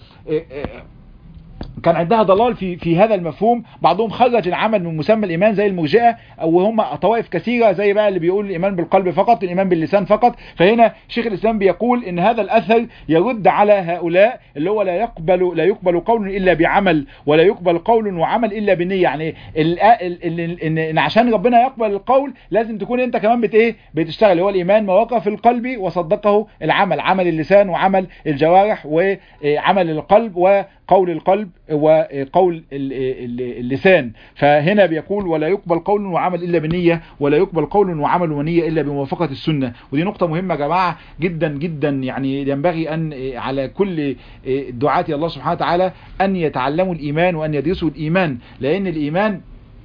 كان عندها ضلال في في هذا المفهوم، بعضهم خرج العمل من مسمى الايمان زي المرجئه، وهم طوائف كثيره زي بقى اللي بيقول الايمان بالقلب فقط، الايمان باللسان فقط. فهنا شيخ الاسلام بيقول ان هذا الاثر يرد على هؤلاء اللي هو لا يقبل لا يقبل قول الا بعمل، ولا يقبل قول وعمل الا بالنيه. يعني ان عشان ربنا يقبل القول لازم تكون انت كمان بت ايه بتشتغل. هو الايمان ما وقع في القلب وصدقه العمل، عمل اللسان وعمل الجوارح وعمل القلب وقول القلب وقول اللسان. فهنا بيقول ولا يقبل قول وعمل إلا بنية، ولا يقبل قول وعمل ونية إلا بموافقة السنة. ودي نقطة مهمة يا جماعة جدا جدا. يعني ينبغي أن على كل دعاة الله سبحانه وتعالى أن يتعلموا الإيمان وأن يدرسوا الإيمان، لأن الإيمان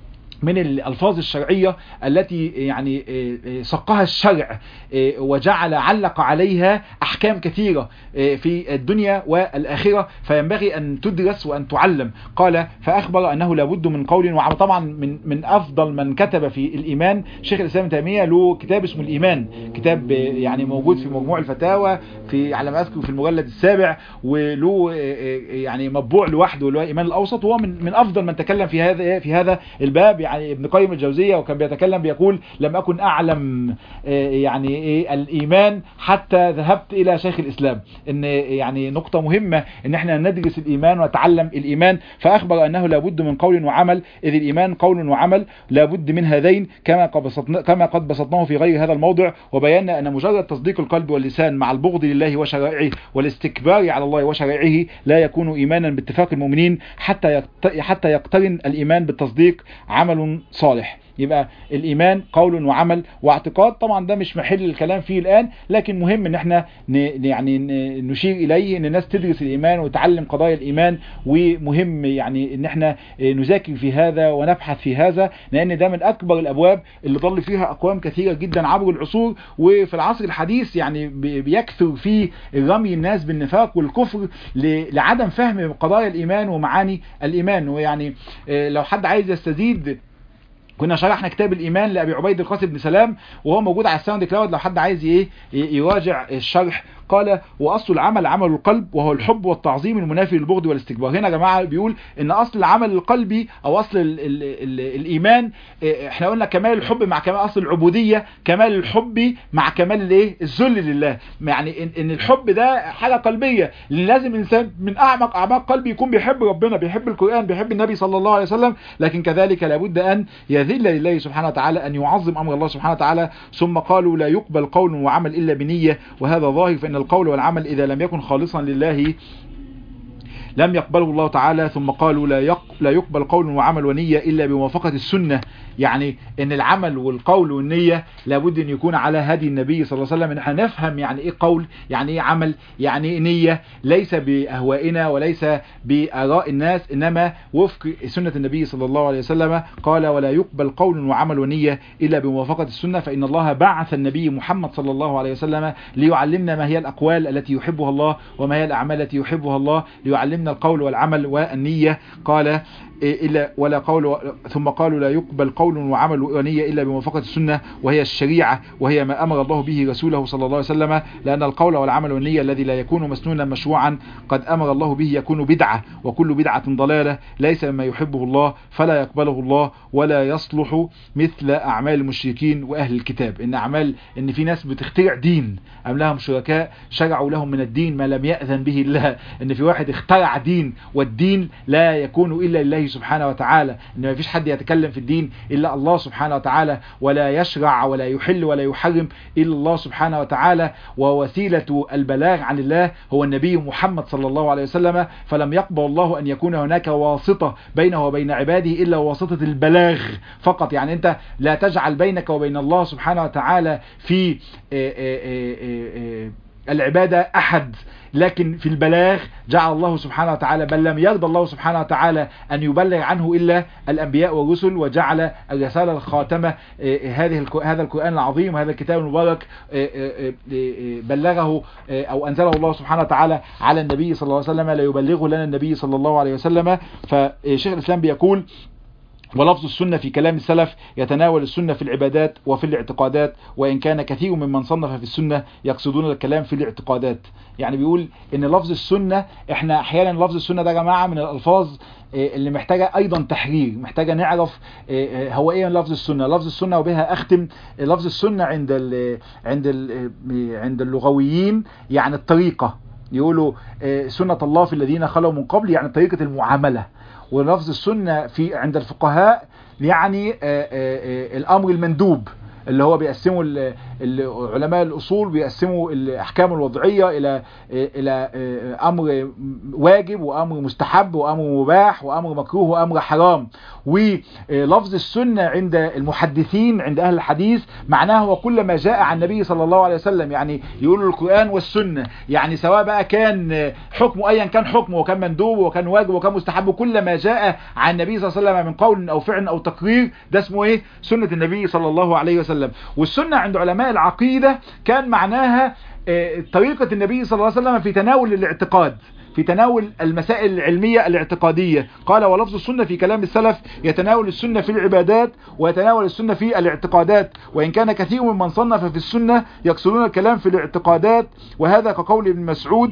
من الألفاظ الشرعية التي يعني سقها الشرع وجعل علق عليها أحكام كثيرة في الدنيا والآخرة، فينبغي أن تدرس وأن تعلم. قال فأخبر أنه لابد من قول وعمل. طبعا من من أفضل من كتب في الإيمان شيخ الإسلام ابن تيمية، له كتاب اسمه الإيمان، كتاب يعني موجود في مجموع الفتاوى في على ما أذكر في المجلد السابع، وله يعني مطبوع لوحده اللي هو الإيمان الأوسط، وهو من من أفضل من تكلم في هذا في هذا الباب يعني ابن قيم الجوزية، وكان بيتكلم بيقول لم أكن أعلم يعني إيه الإيمان حتى ذهبت إلى شيخ الإسلام. إن يعني نقطة مهمة إن إحنا ندرس الإيمان ونتعلم الإيمان. فأخبر أنه لابد من قول وعمل، إذ الإيمان قول وعمل لابد من هذين كما قد بسطنا كما قد بسطناه في غير هذا الموضع، وبينا أن مجرد تصديق القلب واللسان مع البغض لله وشرائعه والاستكبار على الله وشرائعه لا يكون إيمانا باتفاق المؤمنين حتى حتى يقترن الإيمان بالتصديق عمل صالح. يبقى الإيمان قول وعمل واعتقاد. طبعا ده مش محل الكلام فيه الآن، لكن مهم ان احنا يعني نشير إليه ان الناس تدرس الإيمان وتعلم قضايا الإيمان، ومهم يعني ان احنا نذاكر في هذا ونبحث في هذا، لأن ده من أكبر الأبواب اللي ضل فيها أقوام كثيرة جدا عبر العصور. وفي العصر الحديث يعني بيكثر فيه رمي الناس بالنفاق والكفر لعدم فهم قضايا الإيمان ومعاني الإيمان. ويعني لو حد عايز يستزيد كنا شرحنا كتاب الإيمان لأبي عبيد القاسم بن سلام وهو موجود على الساوند كلاود لو حد عايز ايه يراجع الشرح. قال واصل العمل عمل القلب وهو الحب والتعظيم المنافي للبغض والاستكبار. هنا يا جماعه بيقول ان اصل العمل القلبي او اصل ال ال ال الايمان، احنا قلنا كمال الحب مع كمال اصل العبوديه، كمال الحب مع كمال الايه الذل لله. يعني ان, إن الحب ده حاجه قلبيه، لازم الانسان من اعمق اعماق قلبه يكون بيحب ربنا، بيحب القران، بيحب النبي صلى الله عليه وسلم، لكن كذلك لابد ان يذل لله سبحانه وتعالى، ان يعظم امر الله سبحانه وتعالى. ثم قالوا لا يقبل قول وعمل الا بنيه، وهذا ظاهر، فان القول والعمل إذا لم يكن خالصا لله لم يقبله الله تعالى. ثم قالوا لا يق... لا يقبل قول وعمل ونية إلا بموافقة السنة، يعني ان العمل والقول والنية لابد ان يكون على هدي النبي صلى الله عليه وسلم. ان احنا نفهم يعني ايه قول، يعني ايه عمل، يعني ايه نية، ليس باهوائنا وليس باراء الناس، انما وفق سنة النبي صلى الله عليه وسلم. قال ولا يقبل قول وعمل ونية الا بموافقة السنة، فان الله بعث النبي محمد صلى الله عليه وسلم ليعلمنا ما هي الاقوال التي يحبها الله وما هي الاعمال التي يحبها الله، ليعلمنا القول والعمل والنية. قال إلا ولا قول. ثم قالوا لا يقبل قول وعمل ونية إلا بموافقة السنة، وهي الشريعة، وهي ما أمر الله به رسوله صلى الله عليه وسلم، لأن القول والعمل والنية الذي لا يكون مسنونا مشروعا قد أمر الله به يكون بدعة، وكل بدعة ضلالة ليس مما يحبه الله فلا يقبله الله ولا يصلح مثل أعمال المشركين وأهل الكتاب. إن أعمال إن في ناس بتخترع دين، أم لهم شركاء شرعوا لهم من الدين ما لم يأذن به الله. إن في واحد اخترع دين، والدين لا يكون إلا لله سبحانه وتعالى، إن ما فيش حد يتكلم في الدين إلا الله سبحانه وتعالى، ولا يشرع ولا يحل ولا يحرم إلا الله سبحانه وتعالى. ووسيلة البلاغ عن الله هو النبي محمد صلى الله عليه وسلم، فلم يقبل الله أن يكون هناك واسطة بينه وبين عباده إلا واسطة البلاغ فقط. يعني أنت لا تجعل بينك وبين الله سبحانه وتعالى في العبادة أحد، لكن في البلاغ جعل الله سبحانه وتعالى، بل لم يرضى الله سبحانه وتعالى أن يبلغ عنه إلا الأنبياء والرسل، وجعل الرسالة الخاتمة هذه هذا القرآن العظيم، هذا الكتاب المبارك بلغه أو أنزله الله سبحانه وتعالى على النبي صلى الله عليه وسلم، لا يبلغه لنا النبي صلى الله عليه وسلم. فشيخ الإسلام بيقول ولفظ السنة في كلام السلف يتناول السنة في العبادات وفي الاعتقادات، وإن كان كثير ممن صنف في السنة يقصدون الكلام في الاعتقادات. يعني بيقول ان لفظ السنة، احنا احيانا لفظ السنة ده يا جماعة من الالفاظ اللي محتاجة ايضا تحرير، محتاجة نعرف هو ايه لفظ السنة. لفظ السنة وبها اختم، لفظ السنة عند ال عند ال عند اللغويين يعني الطريقة، يقولوا سنة الله في الذين خلوا من قبل، يعني طريقة المعاملة. ولفظ السنة في عند الفقهاء يعني الامر المندوب، اللي هو بيقسموا علماء الاصول بيقسموا الاحكام الوضعيه الى الى امر واجب وامر مستحب وامر مباح وامر مكروه وامر حرام. ولفظ السنه عند المحدثين عند اهل الحديث معناه هو كل ما جاء عن النبي صلى الله عليه وسلم، يعني يقولوا القران والسنه، يعني سواء بقى كان حكمه ايا كان حكمه، وكان مندوب وكان واجب وكان مستحب، كل ما جاء عن النبي صلى الله عليه وسلم من قول او فعل او تقرير ده اسمه ايه؟ سنه النبي صلى الله عليه وسلم. والسنة عند علماء العقيدة كان معناها طريقة النبي صلى الله عليه وسلم في تناول الاعتقاد، في تناول المسائل العلمية الاعتقادية. قال ولفظ السنة في كلام السلف يتناول السنة في العبادات ويتناول السنة في الاعتقادات، وإن كان كثير ممن صنف في السنة يقصدون الكلام في الاعتقادات، وهذا كقول ابن مسعود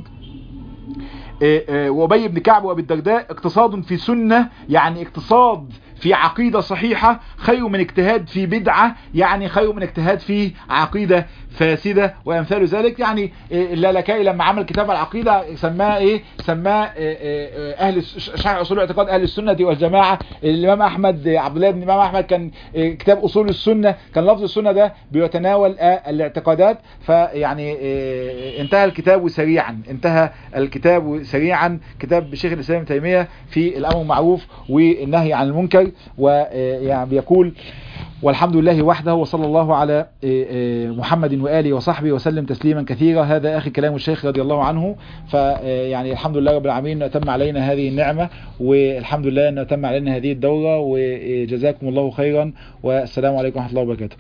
وأبي بن كعب وأبي الدرداء اقتصاد في سنة، يعني اقتصاد في عقيدة صحيحة خير من اجتهاد في بدعة، يعني خير من اجتهاد في عقيدة فاسدة وامثال ذلك. يعني اللالكائي لما عمل كتاب العقيدة سماه ايه؟ سماه اهل شرح اصول اعتقاد اهل السنة والجماعة. الامام احمد عبد الله بن الامام احمد كان كتاب اصول السنة، كان لفظ السنة ده بيتناول الاعتقادات. فيعني انتهى الكتاب سريعا، انتهى الكتاب سريعا، كتاب شيخ الاسلام ابن تيمية في الامر بالمعروف والنهي عن المنكر. ويعني بيقول والحمد لله وحده، وصلى الله على محمد وآله وصحبه وسلم تسليما كثيرا. هذا آخر كلام الشيخ رضي الله عنه. فيعني الحمد لله رب العالمين أنه أتم علينا هذه النعمة، والحمد لله أنه أتم علينا هذه الدورة، وجزاكم الله خيرا، والسلام عليكم ورحمة الله وبركاته.